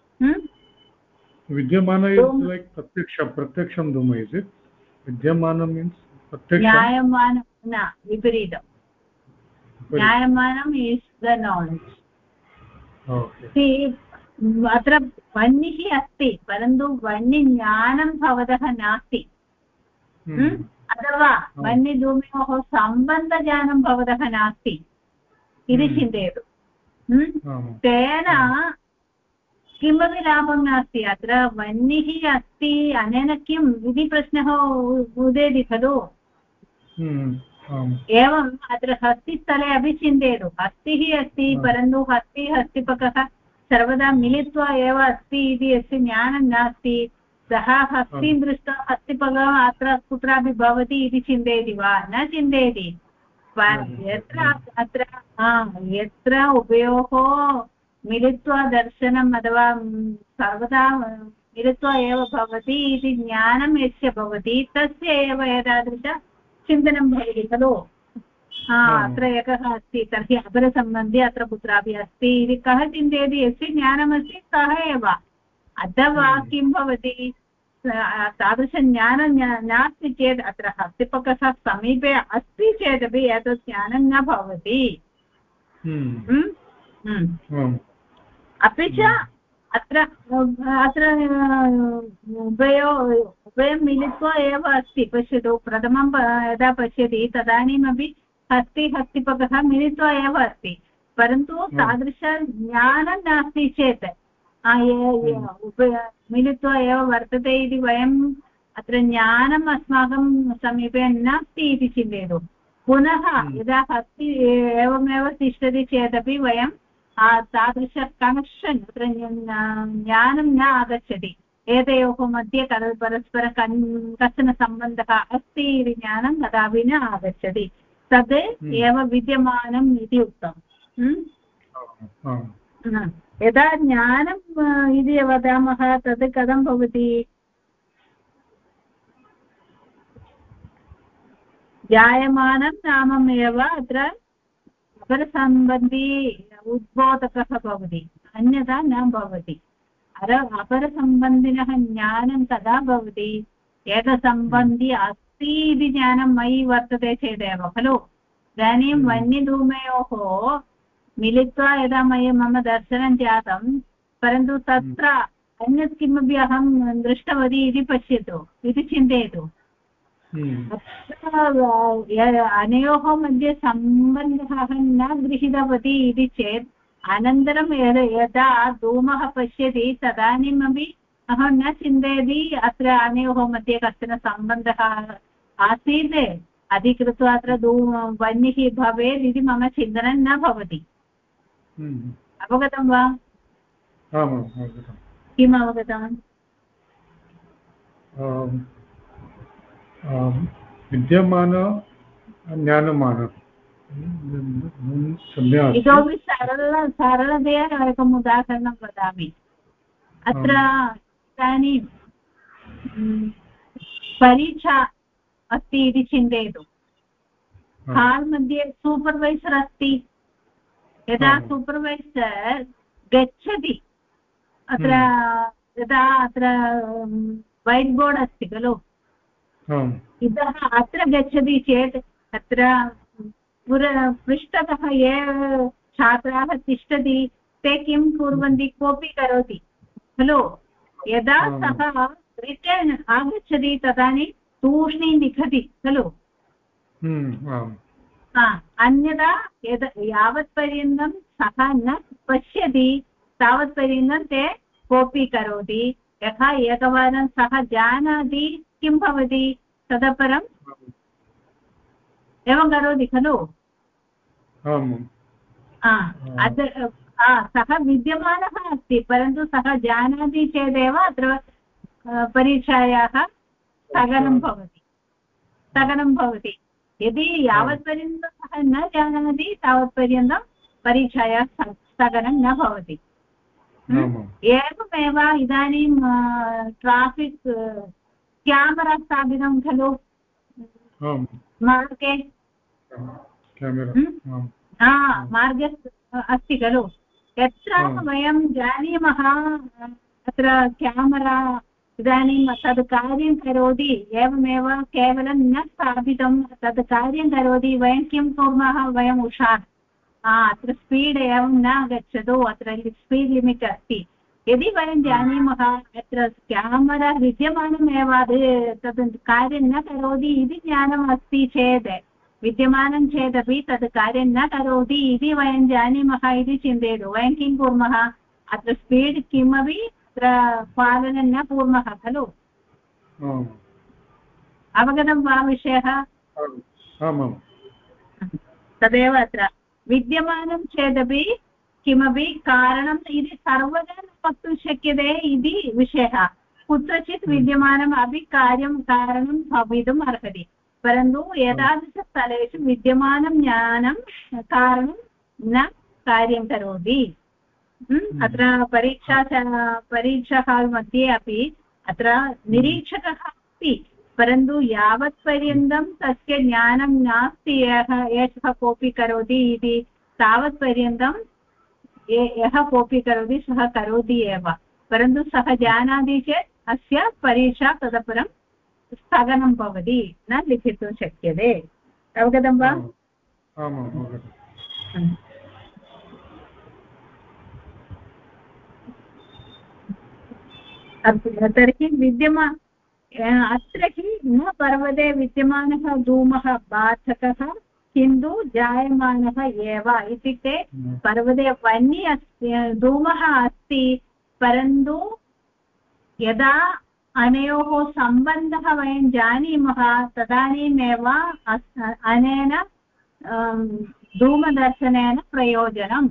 D: विद्यमान is like pratyaksham dhuma, is it? Vidyamana means pratyaksham.
A: Jnayamana na viparitam. Jnayamanam is the knowledge.
D: Okay.
A: See, अत्र वह्निः अस्ति परन्तु वह्निज्ञानं भवतः नास्ति। अथवा वह्निधूमयोः सम्बन्धज्ञानं भवतः नास्ति इति चिन्तयतु। तेन किमपि लाभं नास्ति। अत्र वह्निः अस्ति अनेन किम् इति प्रश्नः उदेति खलु। एवम् अत्र हस्तिस्थले अपि चिन्तयतु। हस्तिः अस्ति परन्तु हस्तिपकः सर्वदा मिलित्वा एव अस्ति इति यस्य ज्ञानं नास्ति सः हस्तिं दृष्ट्वा हस्तिपकः अत्र कुत्रापि भवति इति चिन्तयति वा? न चिन्तयति। यत्र उभयोः मिलित्वा दर्शनम् अथवा सर्वदा मिलित्वा एव भवति इति ज्ञानं यस्य भवति तस्य एव एतादृशचिन्तनं भवति खलु। अत्र एकः अस्ति तर्हि अपरसम्बन्धी अत्र कुत्रापि अस्ति इति कः चिन्तयति? यस्य ज्ञानमस्ति सः एव। अथवा किं भवति तादृशज्ञानं नास्ति चेत् अत्र हस्तिपकः समीपे अस्ति चेदपि एतत् ज्ञानं न भवति। अपि च अत्र उभयं मिलित्वा एव अस्ति। पश्यतु प्रथमं यदा पश्यति तदानीमपि हस्तिपकः मिलित्वा एव अस्ति परन्तु तादृशज्ञानं नास्ति चेत् मिलित्वा एव वर्तते इति वयम् अत्र ज्ञानम् अस्माकं समीपे नास्ति इति चिन्तयतु। पुनः यदा अस्ति एवमेव तिष्ठति चेदपि वयं तादृश कनेक्षन् अत्र ज्ञानं न आगच्छति। एतयोः मध्ये परस्पर कश्चन सम्बन्धः अस्ति इति ज्ञानं कदापि न आगच्छति। तद् एव विद्यमानम् इति उक्तम्। यदा ज्ञानम् इति वदामः तद् कथं भवति? जायमानं नाममेव अत्र अपरसम्बन्धी उद्बोधकः भवति, अन्यथा न भवति। अपरसम्बन्धिनः ज्ञानं तदा भवति एकसम्बन्धी अस्ति इति ज्ञानं मयि वर्तते चेदेव खलु। इदानीं वह्निधूमयोः मिलित्वा यदा मम दर्शनं जातं, परन्तु तत्र अन्यत् किमपि अहं दृष्टवती इति पश्यतु इति चिन्तयतु। अनयोः मध्ये सम्बन्धः अहं न गृहीतवती इति चेत् अनन्तरं यदा धूमः पश्यति तदानीमपि अहं न चिन्तयति अत्र अनयोः मध्ये कश्चन सम्बन्धः आसीत्, अधिकृत्वा अत्र वह्निः भवेत् इति मम चिन्तनं न भवति। अवगतं वा? किम् अवगतम्?
D: विद्यमान ज्ञानमान
A: इतोपि सरलतया एकम् उदाहरणं वदामि। अत्र इदानीं परीक्षा अस्ति इति चिन्तयतु। हाल् मध्ये सूपर्वैसर् अस्ति। यदा सूपर्वैसर् गच्छति अत्र यदा अत्र वैट् बोर्ड् अस्ति खलु, इतः अत्र गच्छति चेत् अत्र पृष्ठतः ये छात्राः तिष्ठति ते किं कुर्वन्ति? कोपि करोति खलु। यदा सः रिटर्न् आगच्छति तदानीं तूष्णीं लिखति खलु। अन्यथा यावत्पर्यन्तं सः न पश्यति तावत्पर्यन्तं ते कोपि करोति। यथा एकवारं सः जानाति किं भवति ततः परम् एवं करोति खलु। सः विद्यमानः अस्ति, परन्तु सः जानाति चेदेव अत्र परीक्षायाः स्थगनं भवति। यदि यावत्पर्यन्तं सः न जानाति तावत्पर्यन्तं परीक्षायाः स्थगनं न भवति। एवमेव इदानीं ट्राफिक् क्यामरा स्थापितं खलु मार्गे। मार्गे अस्ति खलु। यत्र वयं जानीमः अत्र क्यामरा इदानीं तद् कार्यं करोति, एवमेव केवलं न स्थापितं तद् कार्यं करोति, वयं किं कुर्मः? वयम् उषार् अत्र स्पीड् एवं न गच्छतु, अत्र स्पीड् लिमिट् अस्ति। यदि वयं जानीमः अत्र क्यामरा विद्यमानमेव तद् कार्यं न करोति इति ज्ञानम् अस्ति चेत्, विद्यमानं चेदपि तद् कार्यं न करोति इति वयं जानीमः इति चिन्तयतु। वयं किं कुर्मः? अत्र स्पीड् किमपि अत्र पालनं न कुर्मः खलु। अवगतं वा विषयः? तदेव अत्र विद्यमानं चेदपि किमपि कारणम् इति सर्वदा न वक्तुं शक्यते इति विषयः। कुत्रचित् विद्यमानम् अपि कारणं भवितुम् अर्हति, परन्तु एतादृशस्थलेषु विद्यमानं ज्ञानं कारणं न कार्यं करोति। अत्र परीक्षा हाल् मध्ये अपि अत्र निरीक्षकः अस्ति, परन्तु यावत्पर्यन्तं तस्य ज्ञानं नास्ति एषः कोऽपि करोति इति, तावत्पर्यन्तं यः कोऽपि करोति सः करोति एव, परन्तु सः जानाति चेत् अस्य परीक्षा ततः परं स्थगनं भवति, न लिखितुं शक्यते। अवगतं वा? तर्हि अत्र हि न पर्वते विद्यमानः धूमः बाधकः किन्तु जायमानः एव इत्युक्ते पर्वते वह्नि अस्ति धूमः अस्ति परन्तु यदा अनयोः सम्बन्धः वयं जानीमः तदानीमेव अनेन धूमदर्शनेन प्रयोजनम्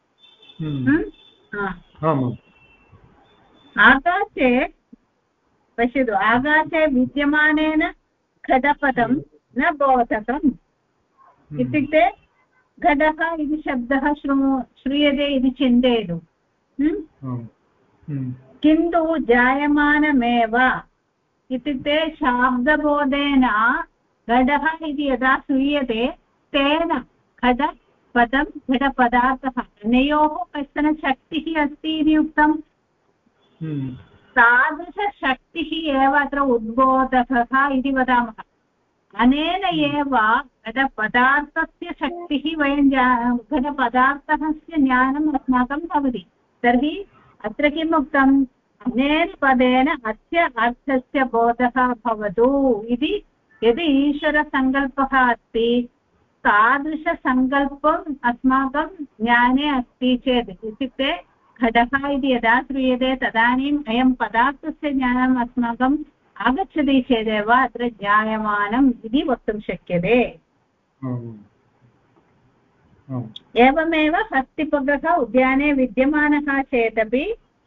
A: आकाशे पश्यतु आकाशे विद्यमानेन घटपटं न बोधकम् इत्युक्ते घटः इति शब्दः श्रूयते इति चिन्तयतु किन्तु जायमानमेव इत्युक्ते शाब्दबोधेन घटः इति यदा श्रूयते तेन घटपदार्थः अनयोः कश्चन शक्तिः अस्ति इति उक्तम् तादृशशक्तिः एव अत्र उद्बोधकः इति वदामः अनेन एव घटपदार्थस्य शक्तिः वयं घटपदार्थस्य ज्ञानम् अस्माकं भवति तर्हि अत्र किम् उक्तम् अनेन पदेन अस्य अर्थस्य बोधः भवतु इति यदि ईश्वरसङ्कल्पः अस्ति तादृशसङ्कल्पम् अस्माकं ज्ञाने अस्ति चेत् इत्युक्ते घटः इति यदा श्रूयते तदानीम् अयं पदार्थस्य ज्ञानम् अस्माकम् आगच्छति चेदेव अत्र जायमानम् इति वक्तुं शक्यते एवमेव हस्तिपगः उद्याने विद्यमानः चेदपि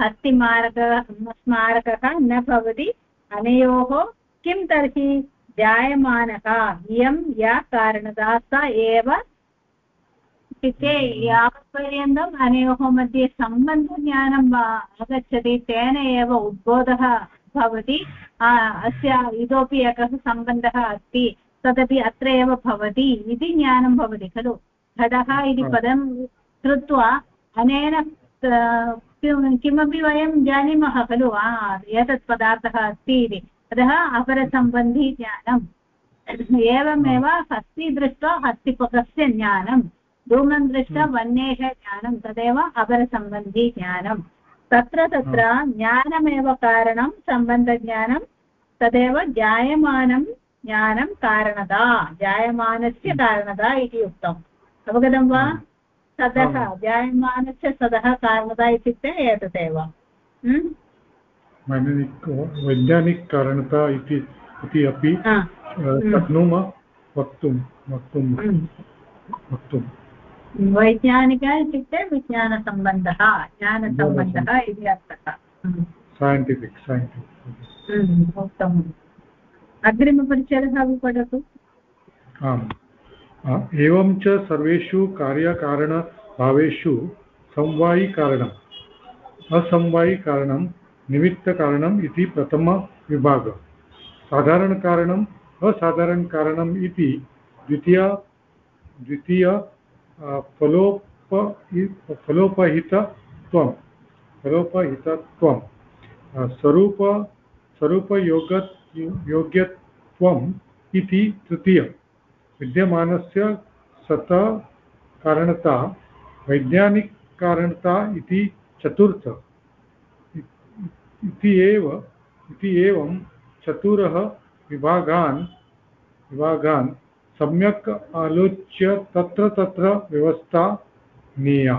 A: स्मारकः न भवति अनयोः किं तर्हि जायमानः इयं या कारणता सा एव इत्युक्ते यावत्पर्यन्तम् अनयोः मध्ये सम्बन्धज्ञानम् आगच्छति तेन एव उद्बोधः भवति अस्य इतोपि एकः सम्बन्धः अस्ति तदपि अत्र एव भवति इति ज्ञानं भवति खलु घटः इति पदं कृत्वा अनेन किमपि वयं जानीमः खलु एतत् पदार्थः अस्ति इति अतः अपरसम्बन्धी ज्ञानम् एवमेव हस्ति दृष्ट्वा हस्तिपकस्य ज्ञानं धूमं दृष्ट्वा वह्नेः ज्ञानं तदेव अपरसम्बन्धी ज्ञानं तत्र ज्ञानमेव कारणं सम्बन्धज्ञानं तदेव जायमानं ज्ञानं कारणता जायमानस्य कारणता इति उक्तम् अवगतं वा सदः जायमानस्य सदः कारणता इत्युक्ते एतदेव
D: वैज्ञानिककारणता इति अपि शक्नुमः वक्तुं
A: वैज्ञानिक इत्युक्ते विज्ञानसम्बन्धः ज्ञानसम्बन्धः इति अर्थः
D: सैन्टिफिक्
A: उत्तमम् अग्रिमपरिचयः अपि पठतु
D: आम् एवं च सर्वेषु कार्यकारणभावेषु समवायिकारणम् असमवायिकारणं निमित्तकारणम् इति प्रथमविभागः साधारणकारणम् असाधारणकारणम् इति द्वितीय फलोपहितत्वं स्वरूपयोग्यत्वम् इति तृतीय विद्यमानस्य सतः कारणता वैज्ञानिककारणता इति चतुर्थ इति एवं चतुरः विभागान् सम्यक् आलोच्य तत्र व्यवस्था नीया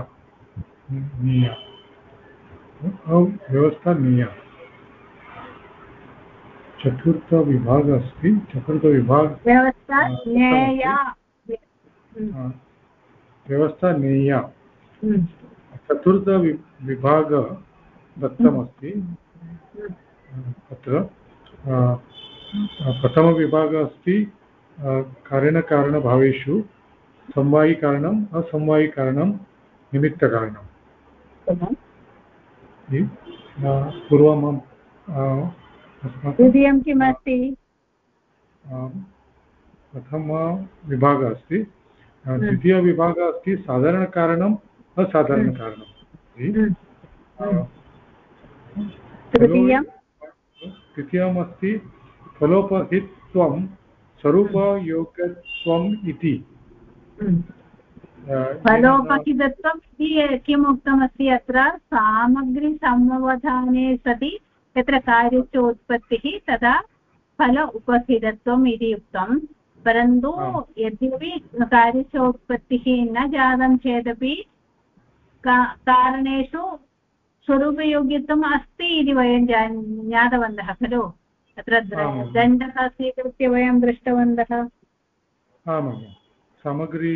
D: चतुर्थविभाग अस्ति व्यवस्था नीया चतुर्थविभाग दत्तमस्ति तत्र प्रथमविभागः अस्ति कारणकारणभावेषु समवायिकारणम् असमवायिकारणं निमित्तकारणम् पूर्वम्
A: द्वितीयं किमस्ति
D: प्रथमविभागः अस्ति द्वितीयविभागः अस्ति साधारणकारणम् असाधारणकारणं तृतीयमस्ति फलोपहितत्वं स्वरूपयोग्यत्वम् इति
A: फलोपहितत्वम् इति किम् उक्तमस्ति अत्र सामग्रीसमवधाने सति यत्र कार्यस्य उत्पत्तिः तदा फल उपहितत्वम् इति उक्तं परन्तु यद्यपि कार्यस्य उत्पत्तिः न जातं चेदपि कारणेषु स्वरूपयोग्यत्वम् अस्ति इति वयं ज्ञातवन्तः खलु। अत्र दण्डः स्वीकृत्य वयं दृष्टवन्तः।
D: आमां सामग्री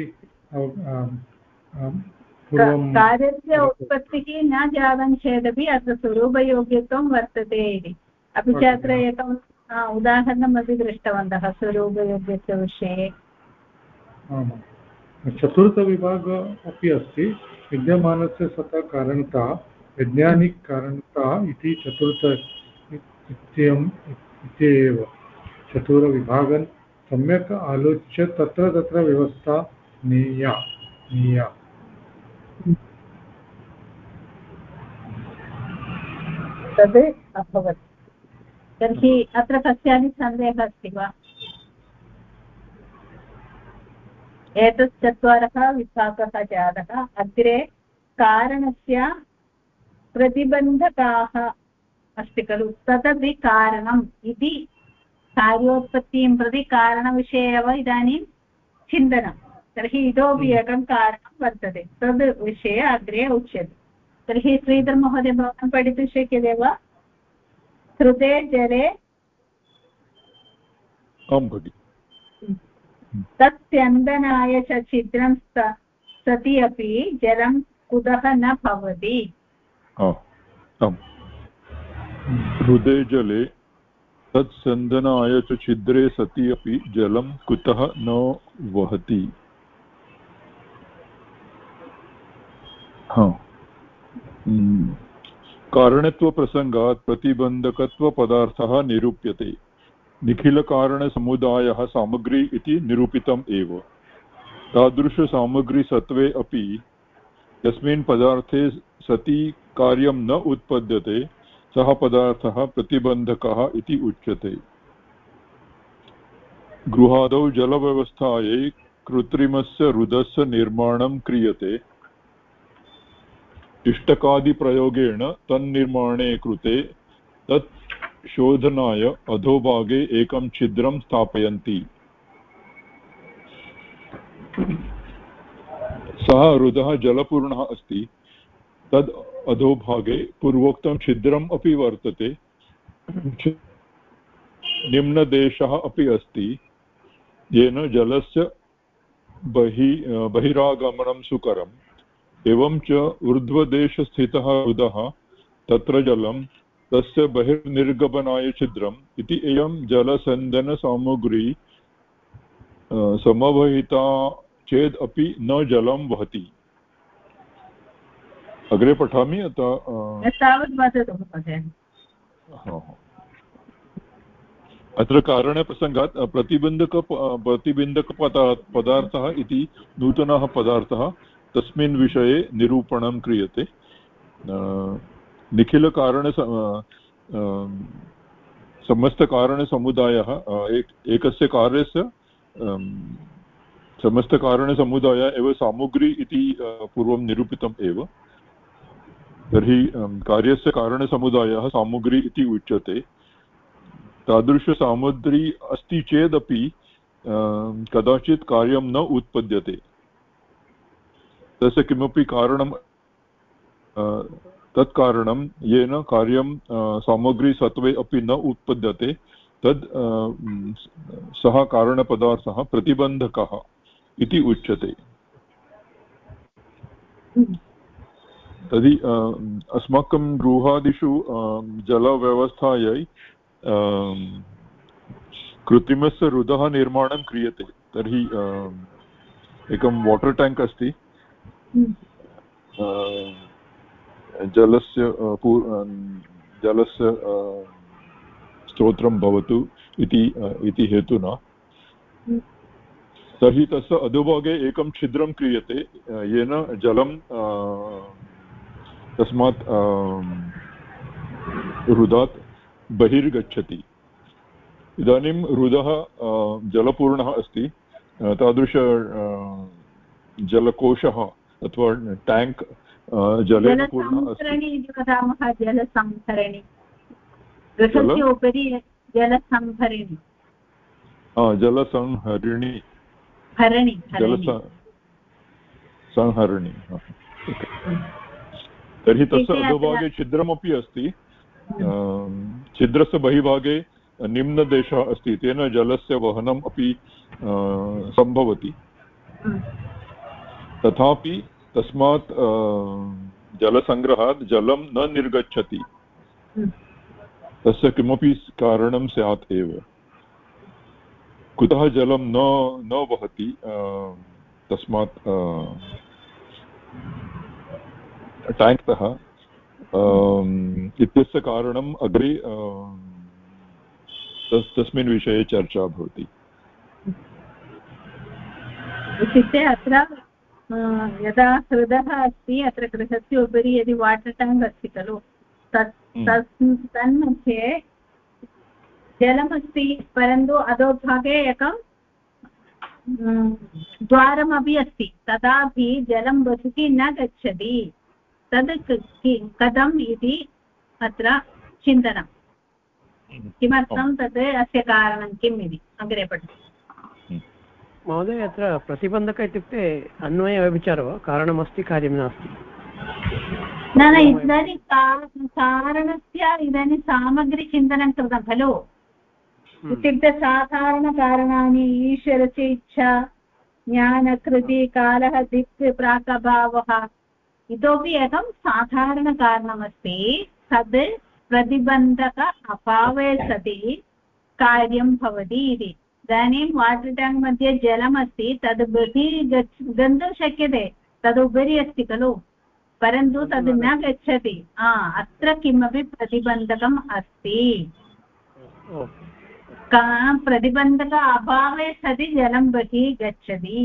A: कार्यस्य उत्पत्तिः न जातं चेदपि अत्र स्वरूपयोग्यत्वं वर्तते इति। अपि च अत्र एकम् उदाहरणमपि दृष्टवन्तः स्वरूपयोग्यत्वविषये।
D: चतुर्थविभाग अपि अस्ति। विद्यमानस्य सतः कारणता वैज्ञानिककारणता इति चतुर्थ इत्येव। चतुर्विभागं सम्यक् आलोच्य तत्र तत्र व्यवस्था नीया।
A: तद् अभवत्। तर्हि अत्र कस्यापि सन्देहः अस्ति वा? एतत् चत्वारः विभागः जातः। अग्रे कारणस्य प्रतिबन्धकाः अस्ति खलु, तदपि कारणम् इति कार्योत्पत्तिं प्रति कारणविषये एव इदानीं चिन्तनं। तर्हि इतोपि एकं कारणं वर्तते, तद् विषये अग्रे उच्यते। तर्हि श्रीधर महोदय भवान् पठितुं शक्यते वा? श्रुते जले तत्स्यन्दनाय च छिद्रं सति अपि जलं कुतः न भवति?
E: हृदे जले तत्स्यन्दनाय च छिद्रे सति अपि जलं कुतः न वहति? कारणत्वप्रसङ्गात् प्रतिबन्धकत्वपदार्थः निरूप्यते। निखिलकारणसमुदायः सामग्री इति निरूपितम् एव। तादृशसामग्रीसत्त्वे अपि यस्मिन् पदार्थे सति कार्यं न उत्पद्यते सः पदार्थः प्रतिबन्धकः इति उच्यते। गृहादौ जलव्यवस्थायै कृत्रिमस्य हृदस्य निर्माणं क्रियते। इष्टकादिप्रयोगेण तन्निर्माणे कृते तत् शोधनाय अधोभागे एकं छिद्रं स्थापयन्ति। सः हृदः जलपूर्णः अस्ति। तद् अधोभागे पूर्वोक्तं छिद्रम् अपि वर्तते। निम्नदेशः अपि अस्ति येन जलस्य बहिरागमनं सुकरम्। एवं च ऊर्ध्वदेशस्थितः हृदः तत्र जलं तस्य बहिर्निर्गमनाय छिद्रम् इति इयं जलसन्दनसामग्री समवहिता चेद् अपि न जलं वहति। अग्रे पठामि अत्र कारणप्रसङ्गात् प्रतिबन्धकपदार्थः इति नूतनः पदार्थः तस्मिन् विषये निरूपणं क्रियते। निखिलकारण समस्तकारणसमुदायः एकस्य कार्यस्य समस्तकारणसमुदाय एव सामग्री इति पूर्वं निरूपितम् एव। तर्हि कार्यस्य कारणसमुदायः सामग्री इति उच्यते। तादृशसामग्री अस्ति चेदपि कदाचित् कार्यं न उत्पद्यते। तस्य किमपि कारणं तत् कारणं येन कार्यं सामग्रीसत्त्वे अपि न उत्पद्यते तद् सः कारणपदार्थः प्रतिबन्धकः इति उच्यते। तर्हि अस्माकं गृहादिषु जलव्यवस्थायै कृत्रिमस्य हृदः निर्माणं क्रियते। तर्हि एकं वाटर् ट्याङ्क् अस्ति। जलस्य स्तोत्रं भवतु इति हेतुना तर्हि तस्य अधोभागे एकं छिद्रं क्रियते येन जलं तस्मात् हृदात् बहिर्गच्छति। इदानीं हृदः जलपूर्णः अस्ति। तादृश जलकोशः अथवा ट्याङ्क् जलेन पूर्णः अस्ति।
A: जलसंभरणी गृहस्य उपरि जलसंभरणी
E: जलसंहरिणी संहरिणी तर्हि तस्य अधोभागे छिद्रमपि अस्ति छिद्रस्य बहिभागे निम्नदेशः अस्ति तेन जलस्य वहनम् अपि सम्भवति तथापि तस्मात् जलसङ्ग्रहात् जलं न निर्गच्छति तस्य किमपि कारणं स्यात् एव कुतः जलं न वहति तस्मात् ट्याङ्क् तः इत्यस्य कारणम् अग्रे तस्मिन् विषये चर्चा भवति
A: इत्युक्ते अत्र यदा हृदः अस्ति अत्र गृहस्य उपरि यदि वाटर् ट्याङ्क् अस्ति खलु तन्मध्ये जलमस्ति परन्तु अधोभागे एकं द्वारमपि अस्ति तथापि जलं बहिः न गच्छति तद् कथम् इति अत्र चिन्तनं किमर्थं तद् अस्य कारणं किम् इति अग्रे पठतु
C: महोदय अत्र प्रतिबन्धक इत्युक्ते अन्वयव्यभिचारः वा कारणमस्ति कार्यं नास्ति
A: न इदानीं कारणस्य इदानीं सामग्रीचिन्तनं कृतं खलु इत्युक्ते साधारणकारणानि ईश्वरस्य इच्छा ज्ञानकृति कालः दिक् प्राक्अभावः इतोपि एकं साधारणकारणमस्ति तद् प्रतिबन्धक अभावे सति कार्यं भवति इति इदानीं वाटर् ट्याङ्क् मध्ये जलमस्ति तद् बहिः गन्तुं शक्यते तदुपरि अस्ति खलु परन्तु तद् न गच्छति अत्र किमपि प्रतिबन्धकम् अस्ति प्रतिबन्धक अभावे सति जलं बहिः गच्छति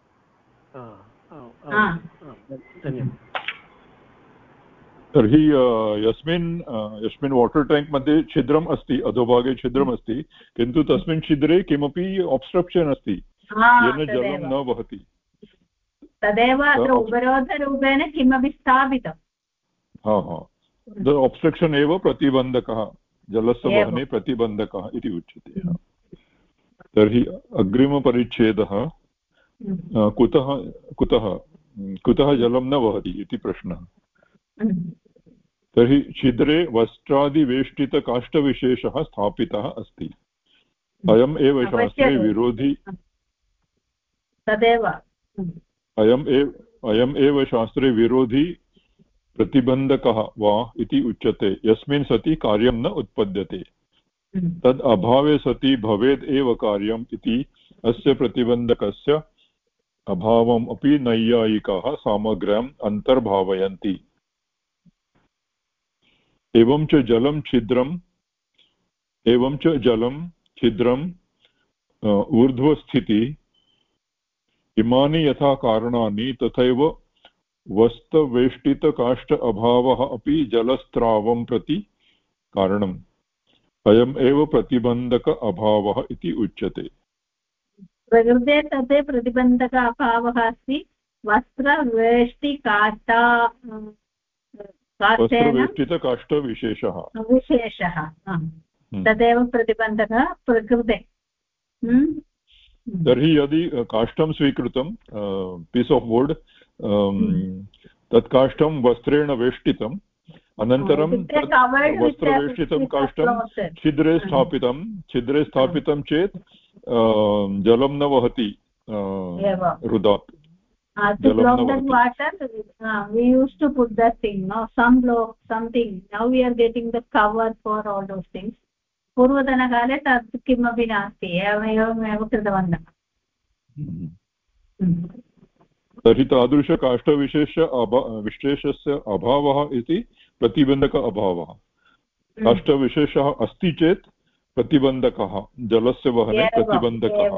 E: तर्हि यस्मिन् वाटर् ट्याङ्क् मध्ये छिद्रम् अस्ति अधोभागे छिद्रम् अस्ति किन्तु तस्मिन् छिद्रे किमपि ऑब्स्ट्रक्शन् अस्ति येन जलं न वहति
A: तदेव अत्र उपरोधरूपेण किमपि स्थापितं
E: ऑब्स्ट्रक्शन् एव प्रतिबन्धकः जलस्य वहने प्रतिबन्धकः इति उच्यते तर्हि अग्रिमपरिच्छेदः कुतः जलं न वहति इति प्रश्नः तर्हि छिद्रे वस्त्रादिवेष्टितकाष्ठविशेषः स्थापितः अस्ति अयम् एव शास्त्रे विरोधी
A: तदेव
E: अयम् एव शास्त्रे विरोधी प्रतिबन्धकः वा इति उच्यते यस्मिन् सति कार्यं न उत्पद्यते तद् अभावे सति भवेद् एव कार्यम् इति अस्य प्रतिबन्धकस्य अभावम् अपि नैयायिकाः सामग्र्याम् अन्तर्भावयन्ति एवं च जलं छिद्रम् ऊर्ध्वस्थिति इमानि यथा कारणानि तथैव वस्त्रवेष्टितकाष्ठ अभावः अपि जलस्रावं प्रति कारणम् अयम् एव प्रतिबन्धक अभावः इति उच्यते
A: प्रकृते तत् प्रतिबन्धक अभावः अस्ति
E: वस्त्रवेष्टितकाष्ठविशेषः
A: तदेव प्रतिबन्धकः प्रकृते
E: तर्हि यदि काष्ठं स्वीकृतं पीस् आफ् वुड् तत् काष्ठं वस्त्रेण वेष्टितम् अनन्तरं वस्त्रवेष्टितं काष्ठं छिद्रे स्थापितं चेत् जलं न वहति हृदात्
A: to block that water we used to put that thing something now we are getting the cover for all those things पूर्वतनकाले तत् किमपि नास्ति एवमेव कृतवन्तः
E: तर्हि तादृशकाष्ठविशेषस्य अभावः इति प्रतिबन्धक अभावः काष्ठविशेषः अस्ति चेत् प्रतिबन्धकः जलस्य वहने प्रतिबन्धकः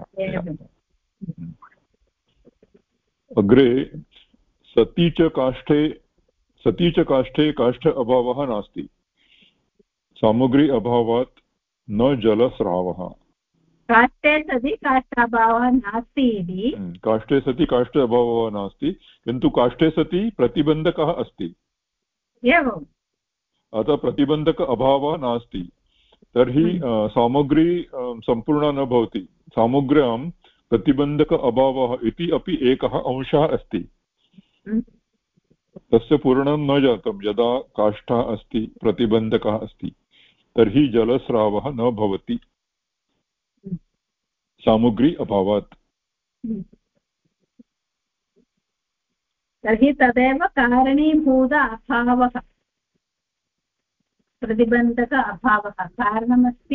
E: अग्रे सती च काष्ठे काष्ठ अभावः नास्ति सामग्री अभावात् न जलस्रावः
A: काष्ठे सति काष्ठाभावः नास्ति इति
E: काष्ठे सति काष्ठ अभावः नास्ति किन्तु काष्ठे सति प्रतिबन्धकः अस्ति
A: एवम्
E: अतः प्रतिबन्धक अभावः नास्ति तर्हि सामग्री सम्पूर्णा न भवति। सामग्र्यां प्रतिबन्धक अभावः इति अपि एकः अंशः अस्ति। तस्य पूर्णं न जातं। यदा काष्ठः अस्ति, प्रतिबन्धकः अस्ति, तर्हि जलस्रावः न भवति सामग्री अभावात्।
A: तर्हि तदेव कारणीभूत अभावः, प्रतिबन्धक अभावः। कारणमस्ति,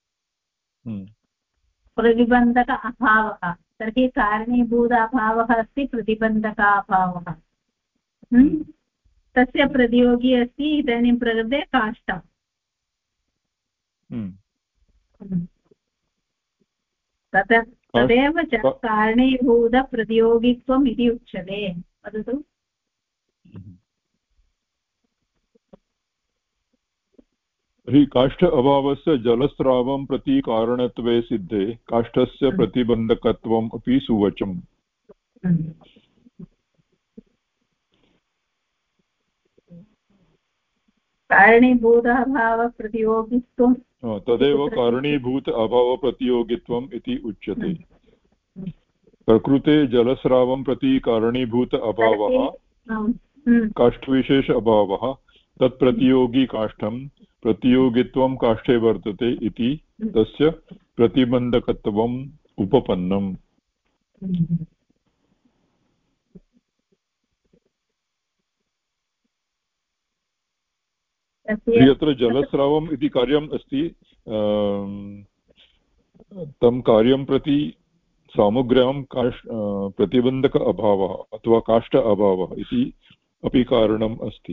A: प्रतिबन्धक अभावः। तर्हि कारणीभूत अभावः अस्ति प्रतिबन्धक अभावः। तस्य प्रतियोगी अस्ति इदानीं प्रकृते काष्ठम्। तदेव च कारणीभूतप्रतियोगित्वम् इति उच्यते। वदतु।
E: तर्हि काष्ठ अभावस्य जलस्रावं प्रति कारणत्वे सिद्धे काष्ठस्य प्रतिबन्धकत्वम् अपि सुवचम्।
A: कारणीभूत अभावप्रतियोगित्वं
E: तदेव कारणीभूत अभावप्रतियोगित्वम् इति उच्यते। प्रकृते जलस्रावं प्रति कारणीभूत अभावः काष्ठविशेष अभावः, तत्प्रतियोगी काष्ठं प्रतियोगित्वं काष्ठे वर्तते इति तस्य प्रतिबन्धकत्वम् उपपन्नम्। यत्र जलस्रावम् इति कार्यम् अस्ति, तं कार्यं प्रति सामग्र्यां प्रतिबन्धक अभावः अथवा काष्ठ अभावः इति अपि कारणम् अस्ति।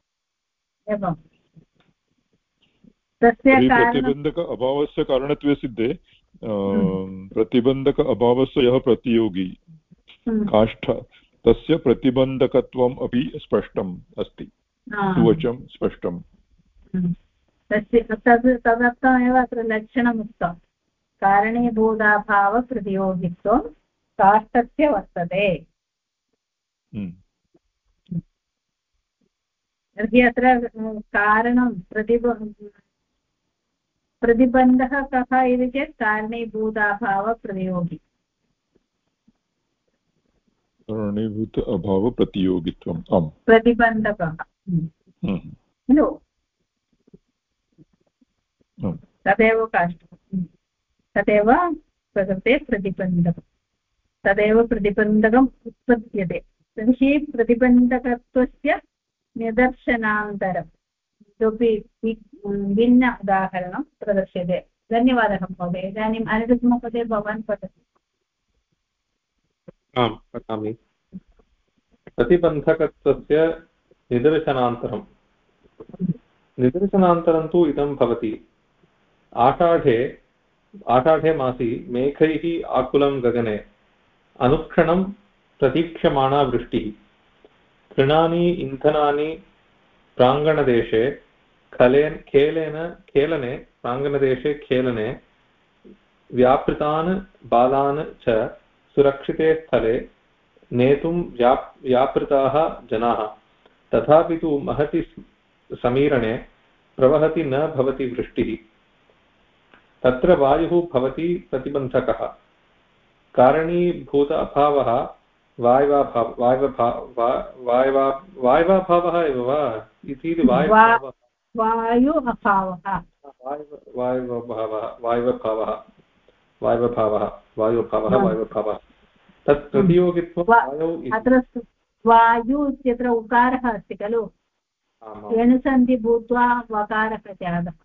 E: प्रतिबन्धक अभावस्य कारणत्वे सिद्धे प्रतिबन्धक अभावस्य यः प्रतियोगी काष्ठ, तस्य प्रतिबन्धकत्वम् अपि स्पष्टम् अस्ति, सुवचं स्पष्टम्।
A: तदर्थमेव अत्र लक्षणमुक्तं। कारणीभूताभावप्रतियोगित्वं काष्ठस्य वर्तते। तर्हि अत्र कारणं प्रतिबन्धः कः इति चेत् कारणीभूताभावप्रतियोगी।
E: कारणीभूत अभावप्रतियोगित्वम् आम्,
A: प्रतिबन्धकः खलु, तदेव काष्ठं, तदेव प्रकृते प्रतिबन्धकं, तदेव प्रतिबन्धकम् उत्पद्यते। तर्हि प्रतिबन्धकत्वस्य निदर्शनान्तरम् इतोपि भिन्न उदाहरणं प्रदर्श्यते। धन्यवादः महोदय। इदानीम् अनिरुद्ध महोदय, भवान् पठतु।
B: आम्, पठामि। प्रतिबन्धकत्वस्य निदर्शनान्तरं तु इदं भवति। आषाढे मासि मेघैः आकुलं गगने अनुक्षणं प्रतीक्ष्यमाणा वृष्टिः। तृणानि इन्धनानि प्राङ्गणदेशे खेलने व्यापृतान् बालान् च सुरक्षिते स्थले नेतुं व्यापृताः जनाः। तथापि तु महति समीरणे प्रवहति न भवति वृष्टिः। तत्र वायुः भवति प्रतिबन्धकः। कारणीभूत अभावः वायवाभावः एव वा इति? वायुभावः तत् प्रतियोगित्वं
A: अत्र वायु इत्यत्र उकारः अस्ति खलु, एणुसन्धि भूत्वा वकारः जातः।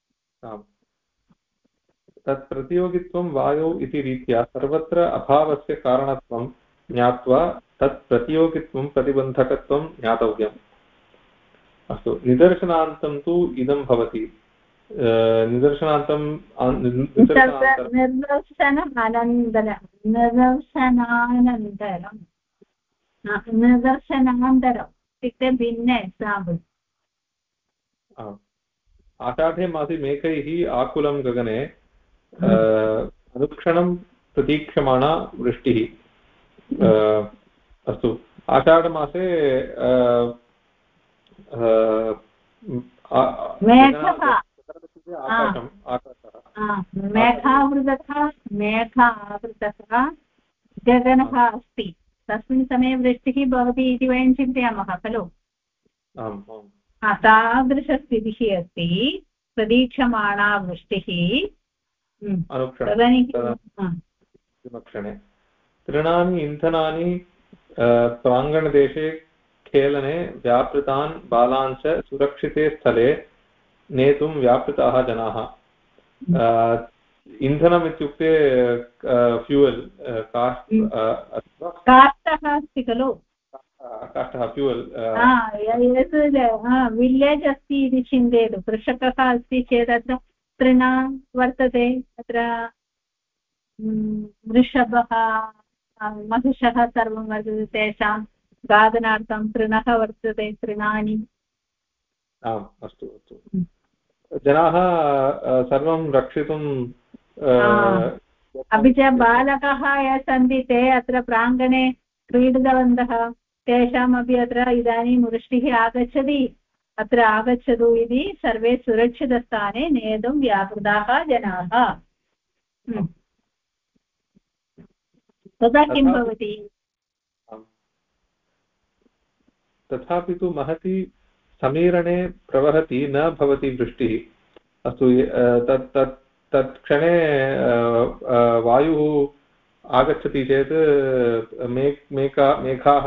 B: तत् प्रतियोगित्वं वायौ इति रीत्या सर्वत्र अभावस्य कारणत्वं ज्ञात्वा तत् प्रतियोगित्वं प्रतिबन्धकत्वं ज्ञातव्यम्। अस्तु, निदर्शनान्तं तु इदं भवति।
A: निदर्शनान्तरम् इत्युक्ते भिन्न एक्साम्पल्।
B: आषाढे मासि मेघैः आकुलं गगने अनुक्षणं प्रतीक्षमाणा वृष्टिः। अस्तु, आषाढमासे
A: मेघावृतः गगनः अस्ति, तस्मिन् समये वृष्टिः भवति इति वयं चिन्तयामः खलु। तादृशस्थितिः अस्ति, प्रतीक्षमाणा वृष्टिः।
B: अनुक्षणे तृणानि इन्धनानि प्राङ्गणदेशे खेलने व्यापृतान् बालान् च सुरक्षिते स्थले नेतुं व्यापृताः जनाः। इन्धनम् इत्युक्ते फ्यूयल्,
A: काष्ठः अस्ति खलु,
B: काष्ठः फ्यूयल्।
A: विल्लेज् अस्ति इति चिन्तयतु, कृषकः अस्ति चेत् अत्र तृणा वर्तते, अत्र वृषभः महिषः सर्वं वर्तते, तेषां खादनार्थं तृणः वर्तते, तृणानि।
B: आम्, अस्तु अस्तु। जनाः सर्वं रक्षितुं
A: अपि च बालकाः ये सन्ति ते अत्र प्राङ्गणे क्रीडितवन्तः, तेषामपि अत्र इदानीं वृष्टिः आगच्छति, अत्र आगच्छतु इति सर्वे सुरक्षितस्थाने नेतुं व्यापृताः जनाः। तदा किं भवति?
B: तथापि तु महती समीरणे प्रवहति न भवति वृष्टिः। अस्तु, तत्क्षणे वायुः आगच्छति चेत् मेघाः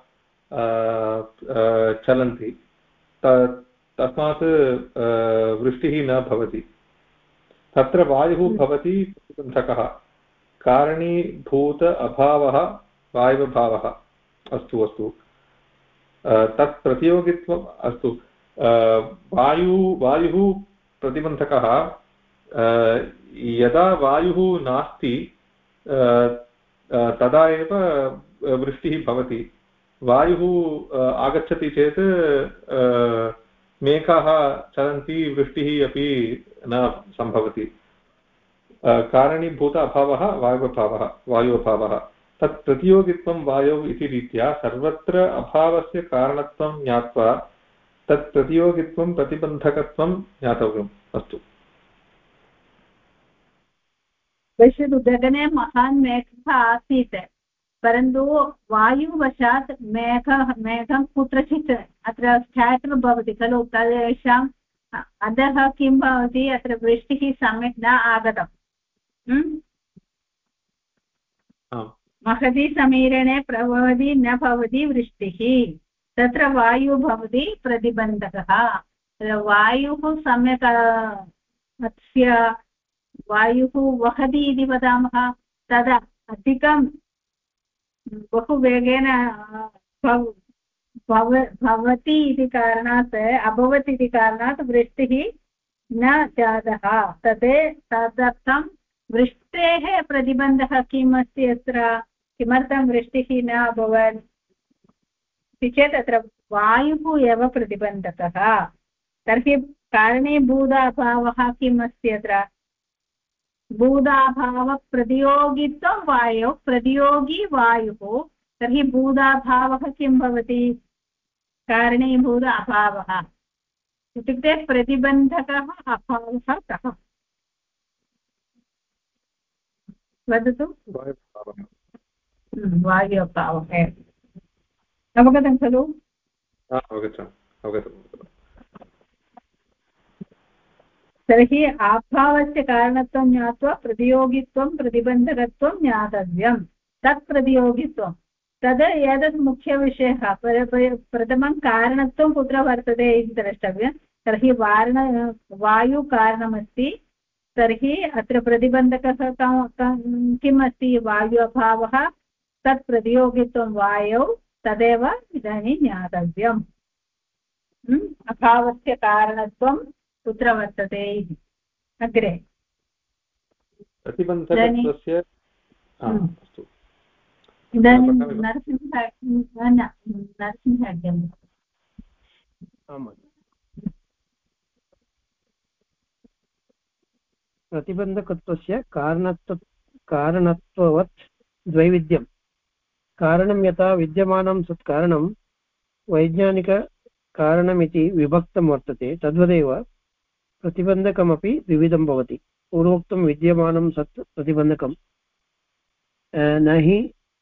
B: चलन्ति, तस्मात् वृष्टिः न भवति। तत्र वायुः भवति प्रतिबन्धकः, कारणीभूत अभावः वायुभावः। अस्तु अस्तु, तत् प्रतियोगित्वम्। अस्तु, वायुः प्रतिबन्धकः। यदा वायुः नास्ति तदा एव वृष्टिः भवति। वायुः आगच्छति चेत् मेघाः चलन्ति, वृष्टिः अपि न सम्भवति। कारणीभूत अभावः वायुभावः। तत् प्रतियोगित्वं वायौ इति रीत्या सर्वत्र अभावस्य कारणत्वं ज्ञात्वा तत् प्रतियोगित्वं प्रतिबन्धकत्वं ज्ञातव्यम्। अस्तु,
A: पश्यतु, गगने महान् मेघः आसीत्, परन्तु वायुवशात् मेघं कुत्रचित् अत्र स्काटर् भवति खलु, तेषाम् अधः किं भवति, अत्र वृष्टिः सम्यक् न आगतम्। महती समीरणे प्रवहति न भवति वृष्टिः, तत्र वायुः भवति प्रतिबन्धकः। वायुः सम्यक् अस्य वायुः वहति इति वदामः, तदा अधिकं बहु वेगेन भवति इति कारणात्, अभवत् इति कारणात् वृष्टिः न जातः। तदर्थं वृष्टेः प्रतिबन्धः किम् अस्ति अत्र, किमर्थं वृष्टिः न अभवत् इति चेत् अत्र वायुः एव प्रतिबन्धकः। तर्हि कारणीभूत अभावः किम् अस्ति अत्र, भूताभावप्रतियोगित्वं वायौ, प्रतियोगी वायुः। तर्हि भूताभावः किं भवति, कारणीभूत अभावः इत्युक्ते प्रतिबन्धकः अभावः कः, वदतु। वायु अभावः। अवगतं खलु? तर्हि अभावस्य कारणत्वं ज्ञात्वा प्रतियोगित्वं प्रतिबन्धकत्वं ज्ञातव्यं। तत् प्रतियोगित्वं तद् एतत् मुख्यविषयः। प्रथमं कारणत्वं कुत्र वर्तते इति द्रष्टव्यं। तर्हि वायुकारणमस्ति, तर्हि अत्र प्रतिबन्धकः किम् अस्ति, वायु अभावः। तत् प्रतियोगित्वं वायौ, तदेव इदानीं ज्ञातव्यम्। अभावस्य कारणत्वं कुत्र वर्तते इति अग्रे
B: प्रतिबन्धकत्वस्य।
A: इदानीं नरसिंहाढ्यं
C: प्रतिबन्धकत्वस्य कारणत्ववत् द्वैविध्यं। कारणं यथा विद्यमानं तत् कारणं वैज्ञानिककारणमिति विभक्तं वर्तते, तद्वदेव प्रतिबन्धकमपि द्विविधं भवति। पूर्वोक्तं विद्यमानं सत् प्रतिबन्धकं न हि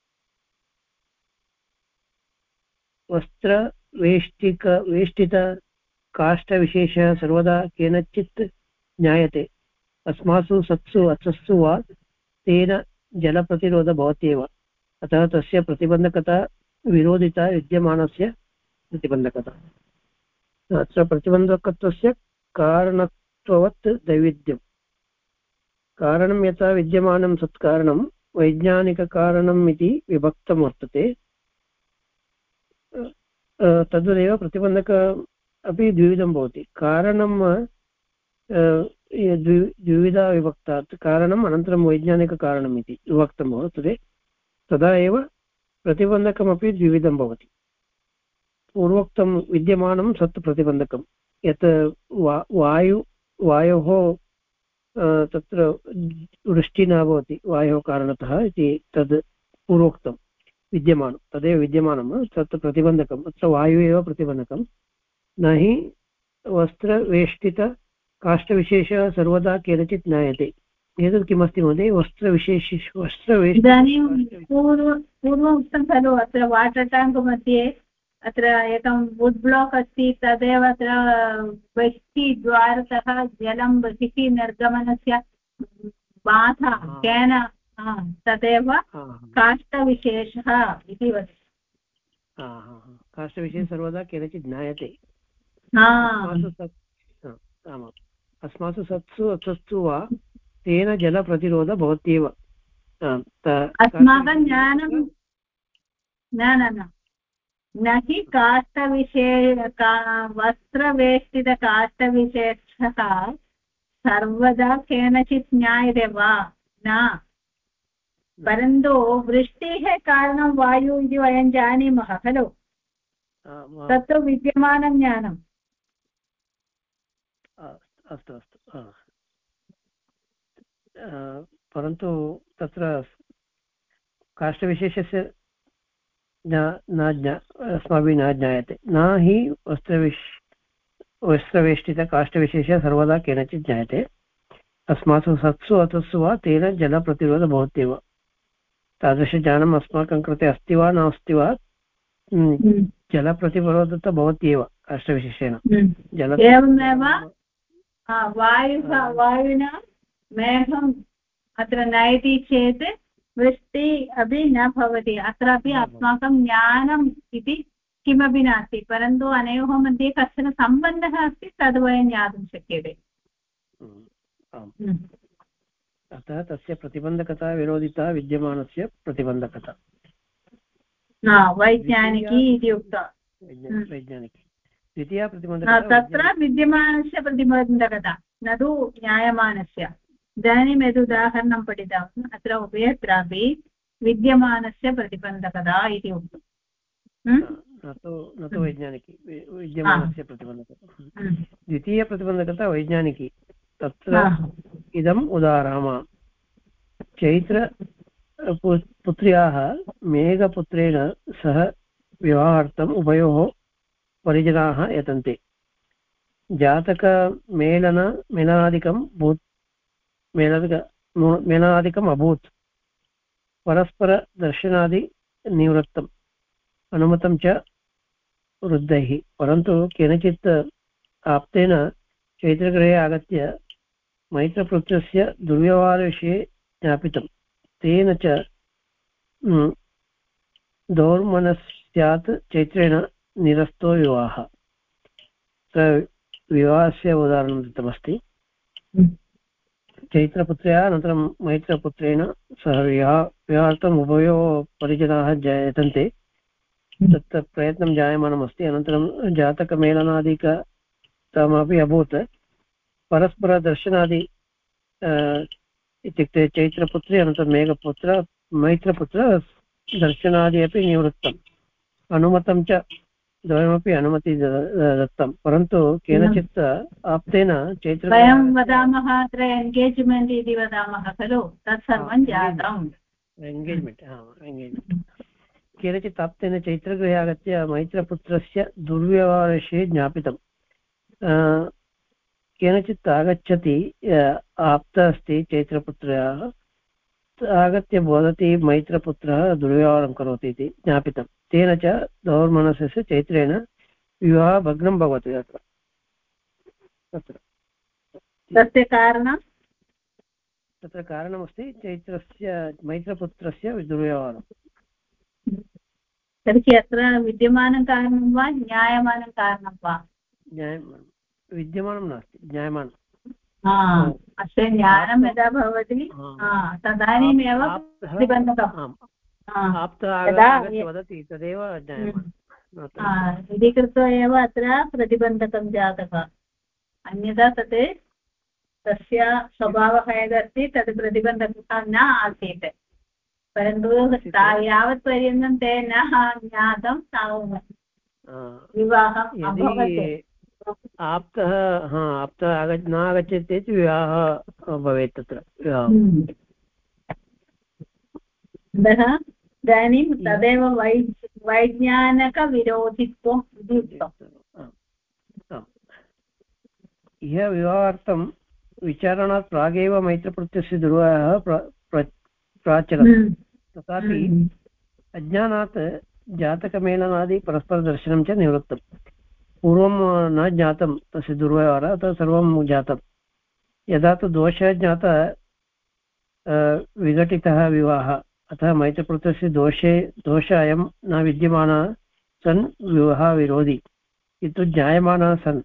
C: वेष्टितकाष्ठविशेषः सर्वदा केनचित् ज्ञायते। अस्मासु सत्सु अचस्सु वा तेन जलप्रतिरोधः भवत्येव। अतः तस्य प्रतिबन्धकता विरोधिता विद्यमानस्य प्रतिबन्धकता। अत्र प्रतिबन्धकत्वस्य कारणत्ववत् दैविध्यं। कारणं यथा विद्यमानं सत्कारणं वैज्ञानिककारणम् इति विभक्तं वर्तते, तद्वदेव प्रतिबन्धक अपि द्विविधं भवति। कारणं द्विविधा विभक्तात् कारणम् अनन्तरं वैज्ञानिककारणम् इति विभक्तं वर्तते, तदा एव प्रतिबन्धकमपि द्विविधं भवति। पूर्वोक्तं विद्यमानं सत् प्रतिबन्धकं, यत् वायोः तत्र वृष्टिः न भवति वायोः कारणतः इति, तद् पूर्वोक्तं विद्यमानं, तदेव विद्यमानं तत् प्रतिबन्धकम्। अत्र वायुः एव प्रतिबन्धकं। न हि वस्त्रवेष्टितकाष्ठविशेषः सर्वदा केनचित् ज्ञायते। एतत् किमस्ति महोदय?
A: इदानीं पूर्वम् उक्तं खलु, अत्र वाटर् टाङ्क् मध्ये अत्र एकं वुड् ब्लाक् अस्ति, तदेव अत्र बहिर्द्वारतः जलं बहिः निर्गमनस्य बाधा केन, तदेव काष्ठविशेषः इति वदति।
C: काष्ठविशेषः सर्वदा केनचित् ज्ञायते। अस्मासु सत्सु अचस्सु वा तेन जलप्रतिरोधः भवत्येव।
A: अस्माकं ज्ञानं न हि वस्त्रवेष्टितकाष्ठविशेषः सर्वदा केनचित् ज्ञायते वा न, परन्तु वृष्टेः कारणं वायु इति वयं जानीमः खलु, तत्तु विद्यमानं ज्ञानम्।
C: अस्तु अस्तु, परन्तु तत्र काष्ठविशेषस्य अस्माभिः न ज्ञायते। न हि वस्त्रवेष्टितकाष्ठविशेषः सर्वदा केनचित् ज्ञायते। अस्मासु सत्सु अतस्सु वा तेन जलप्रतिरोधः भवत्येव। तादृशज्ञानम् अस्माकं कृते अस्ति वा नास्ति वा, जलप्रतिरोधः तु भवत्येव काष्ठविशेषेण।
A: एवमेव वायुना मेघम् अत्र नयति चेत् वृष्टिः अपि न भवति। अत्रापि अस्माकं ज्ञानम् इति किमपि नास्ति, परन्तु अनयोः मध्ये कश्चन सम्बन्धः अस्ति, तद् वयं ज्ञातुं शक्यते।
C: अतः तस्य प्रतिबन्धकता विरोधिता विद्यमानस्य प्रतिबन्धकता
A: वैज्ञानिकी इति उक्तम्।
C: वैज्ञानिकी द्वितीया प्रतिबन्धकता
A: तत्र विद्यमानस्य प्रतिबन्धकता न तु ज्ञायमानस्य। इदानीं यद् उदाहरणं पठितम्, अत्र उभयत्रापि विद्यमानस्य प्रतिबन्धकता इति उक्तम्।
C: न तु वैज्ञानिकी, विद्यमानस्य प्रतिबन्धकता। द्वितीयप्रतिबन्धकता वैज्ञानिकी। तत्र इदम् उदाहरामः। चैत्रपुत्र्याः मेघपुत्रेण सह विवाहार्थम् उभयोः परिजनाः यतन्ते। मेलनादिकम् अभूत्। परस्परदर्शनादिनिवृत्तम् अनुमतं च वृद्धैः। परन्तु केनचित् आप्तेन चैत्रगृहे आगत्य मैत्रपुत्रस्य दुर्व्यवहारविषये ज्ञापितं। तेन च दौर्मनस्यात् चैत्रेण निरस्तो विवाहः। विवाहस्य उदाहरणं दत्तमस्ति। चैत्रपुत्र्या अनन्तरं मैत्रपुत्रेण सह विवाहार्थम् उभयोः परिजनाः यतन्ते। तत्र प्रयत्नं जायमानमस्ति। अनन्तरं जातकमेलनादिकमपि अभूत्। परस्परदर्शनादि इत्युक्ते चैत्रपुत्री अनन्तरं मैत्रपुत्र दर्शनादि अपि निवृत्तम्। अनुमतं च द्वयमपि अनुमति दत्तं, परन्तु केनचित् आप्तेन चैत्र
A: वयं वदामः अत्र एङ्गेज्मेण्ट् इति वदामः खलु, तत्सर्वं जातम्।
C: एङ्गेज्मेण्ट् केनचित् आप्तेन चैत्रगृहे आगत्य मैत्रपुत्रस्य दुर्व्यवहारविषये ज्ञापितं। केनचित् आगच्छति आप्तः अस्ति चैत्रपुत्रः आगत्य वदति मैत्रपुत्रः दुर्व्यवहारं करोति इति ज्ञापितं तेन च दौर्मनसस्य चैत्रेण विवाहः भग्नं भवति अत्र तत्र
A: तस्य कारणं
C: तत्र कारणमस्ति चैत्रस्य मैत्रपुत्रस्य दुर्व्यवहारं
A: तर्हि अत्र विद्यमानं कारणं वा ज्ञायमानं कारणं वा
C: विद्यमानं नास्ति ज्ञायमानं
A: अस्य ज्ञानं यदा भवति तदानीमेव प्रतिबन्धकम्
C: वदति तदेव
A: इति कृत्वा एव अत्र प्रतिबन्धकं जातः अन्यथा तत् तस्य स्वभावः यदस्ति तद् प्रतिबन्धकः न आसीत् परन्तु यावत् पर्यन्तं ते न ज्ञातं तावत् विवाहम् अभवत्
C: आप्तः न आगच्छति चेत् विवाहः भवेत् तत्र
A: अतः इदानीं तदेव वैज्ञानिकविरोधित्वम् इति उक्तम्
C: इह विवाहार्थं विचारणात् प्रागेव मैत्रपुत्रस्य दुर्व्यवहारः प्राचलत् तथापि अज्ञानात् जातकमेलनादि परस्परदर्शनं च निवृत्तं पूर्वं न ज्ञातं तस्य दुर्व्यवहारः अतः सर्वं जातं यदा तु दोषः ज्ञातः विघटितः विवाहः अतः मैत्रपुत्रस्य दोषः अयं न विद्यमानः सन् विवाहविरोधी किन्तु ज्ञायमानः सन्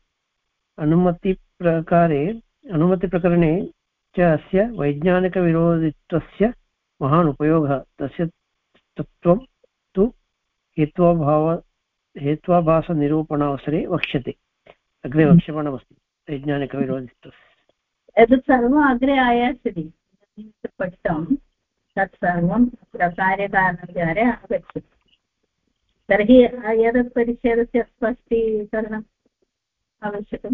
C: अनुमतिप्रकरणे च अस्य वैज्ञानिकविरोधित्वस्य महान् उपयोगः तस्य तत्त्वं तु हेत्वाभासनिरूपणावसरे वक्ष्यते अग्रे वक्ष्यमाणमस्ति वैज्ञानिकविरोधित्वस्य
A: एतत् सर्वम् अग्रे आयास्यति पठितं तत्सर्वं कार्यकारणविचारे आगच्छति तर्हि एतत् परिच्छेदस्य स्पष्टीकरणम् आवश्यकं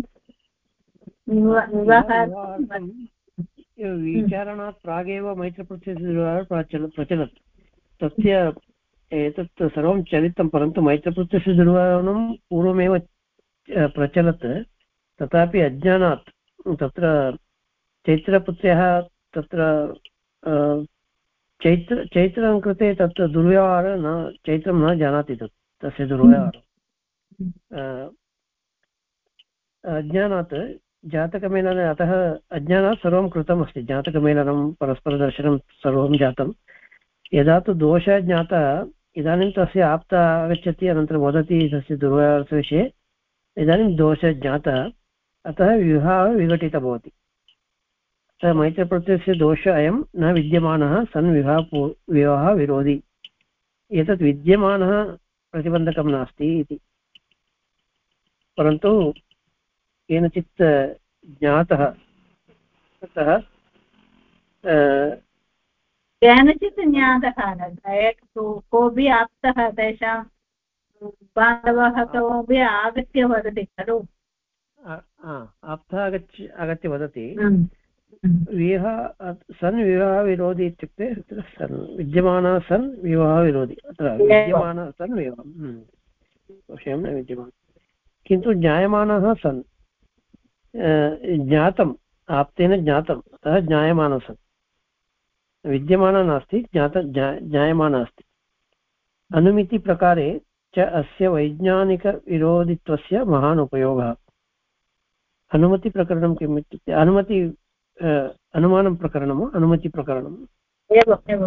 C: विचारणात् प्रागेव मैत्रपुत्रस्य प्रचलत् तस्य एतत् सर्वं चलितं परन्तु मैत्रपुत्रस्य दुर्व्यवहारं पूर्वमेव प्रचलत् तथापि अज्ञानात् तत्र चैत्रपुत्रः तत्र चैत्रं कृते तत्र दुर्व्यवहारः न चैत्रं न जानाति तस्य दुर्व्यवहारम् अज्ञानात् जातकमेलने अतः अज्ञानात् सर्वं कृतमस्ति जातकमेलनं परस्परदर्शनं सर्वं जातं यदा तु दोषः ज्ञातः इदानीं तस्य आप्तः आगच्छति अनन्तरं वदति तस्य दुर्व्यवहारस्य विषये इदानीं दोषः ज्ञातः अतः विवाहः विघटितः भवति अतः मैत्रपुत्रस्य दोषः अयं न विद्यमानः सन् विवाहः विरोधी एतत् विद्यमानः प्रतिबन्धकं नास्ति इति परन्तु केनचित् ज्ञातः ततः
A: केनचित् ज्ञातः कोऽपि आप्तः तेषां बान्धवः कोऽपि आगत्य वदति खलु
C: आप्तः आगत्य वदति सन् विवाहविरोधी इत्युक्ते तत्र सन् विद्यमानः सन् विवाहविरोधी अत्र विद्यमानः सन् विवाहः विषयं न विद्यमानः किन्तु ज्ञायमानः सन् ज्ञातम् आप्तेन ज्ञातम् अतः ज्ञायमानः सन् विद्यमानः नास्ति ज्ञायमानः अस्ति अनुमितिप्रकारे च अस्य वैज्ञानिकविरोधित्वस्य महान् उपयोगः अनुमतिप्रकरणं किम् इत्युक्ते अनुमानं प्रकरणम् अनुमतिप्रकरणम्
A: एवम्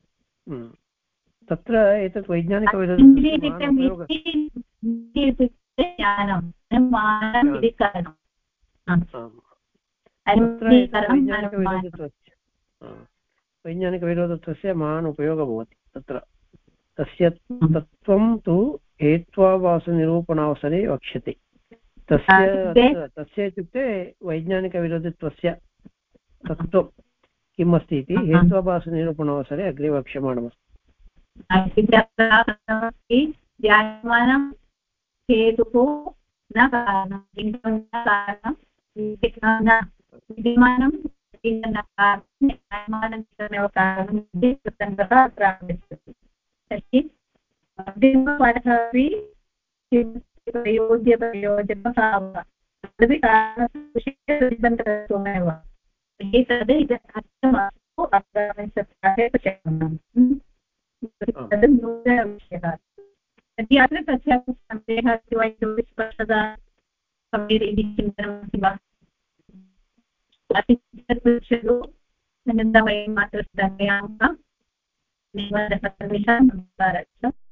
C: तत्र एतत् वैज्ञानिकविरोधित्वस्य वैज्ञानिकविरोधत्वस्य महान् उपयोगः भवति तत्र तस्य तत्त्वं तु हेत्वाभासनिरूपणावसरे वक्ष्यते तस्य इत्युक्ते वैज्ञानिकविरोधित्वस्य तत्त्वं किम् अस्ति इति हेत्वाभासनिरूपणावसरे अग्रे वक्ष्यमाणमस्ति
A: ज्ञायमानं हेतुः न कारणं किन्तु कारणं विद्यमानं प्रसङ्गः अत्र आगच्छति तर्हि अग्रिमपाठः अपि प्रयोज्यप्रयोजकभावः तदपि कारणविषयप्रतिबन्धकत्वमेव तद् अर्थमास्तु आगामिसप्ताहे पश्यामः तद् नूतनविषयः यदि अत्र कस्यापि सन्देहः अस्ति वा इतोपि स्पष्टता सम्यक् इति चिन्तनमस्ति वा पृच्छतु अनन्तरं वयम् अत्र स्थगयामः धन्यवादः सर्वेषां नमस्कारः।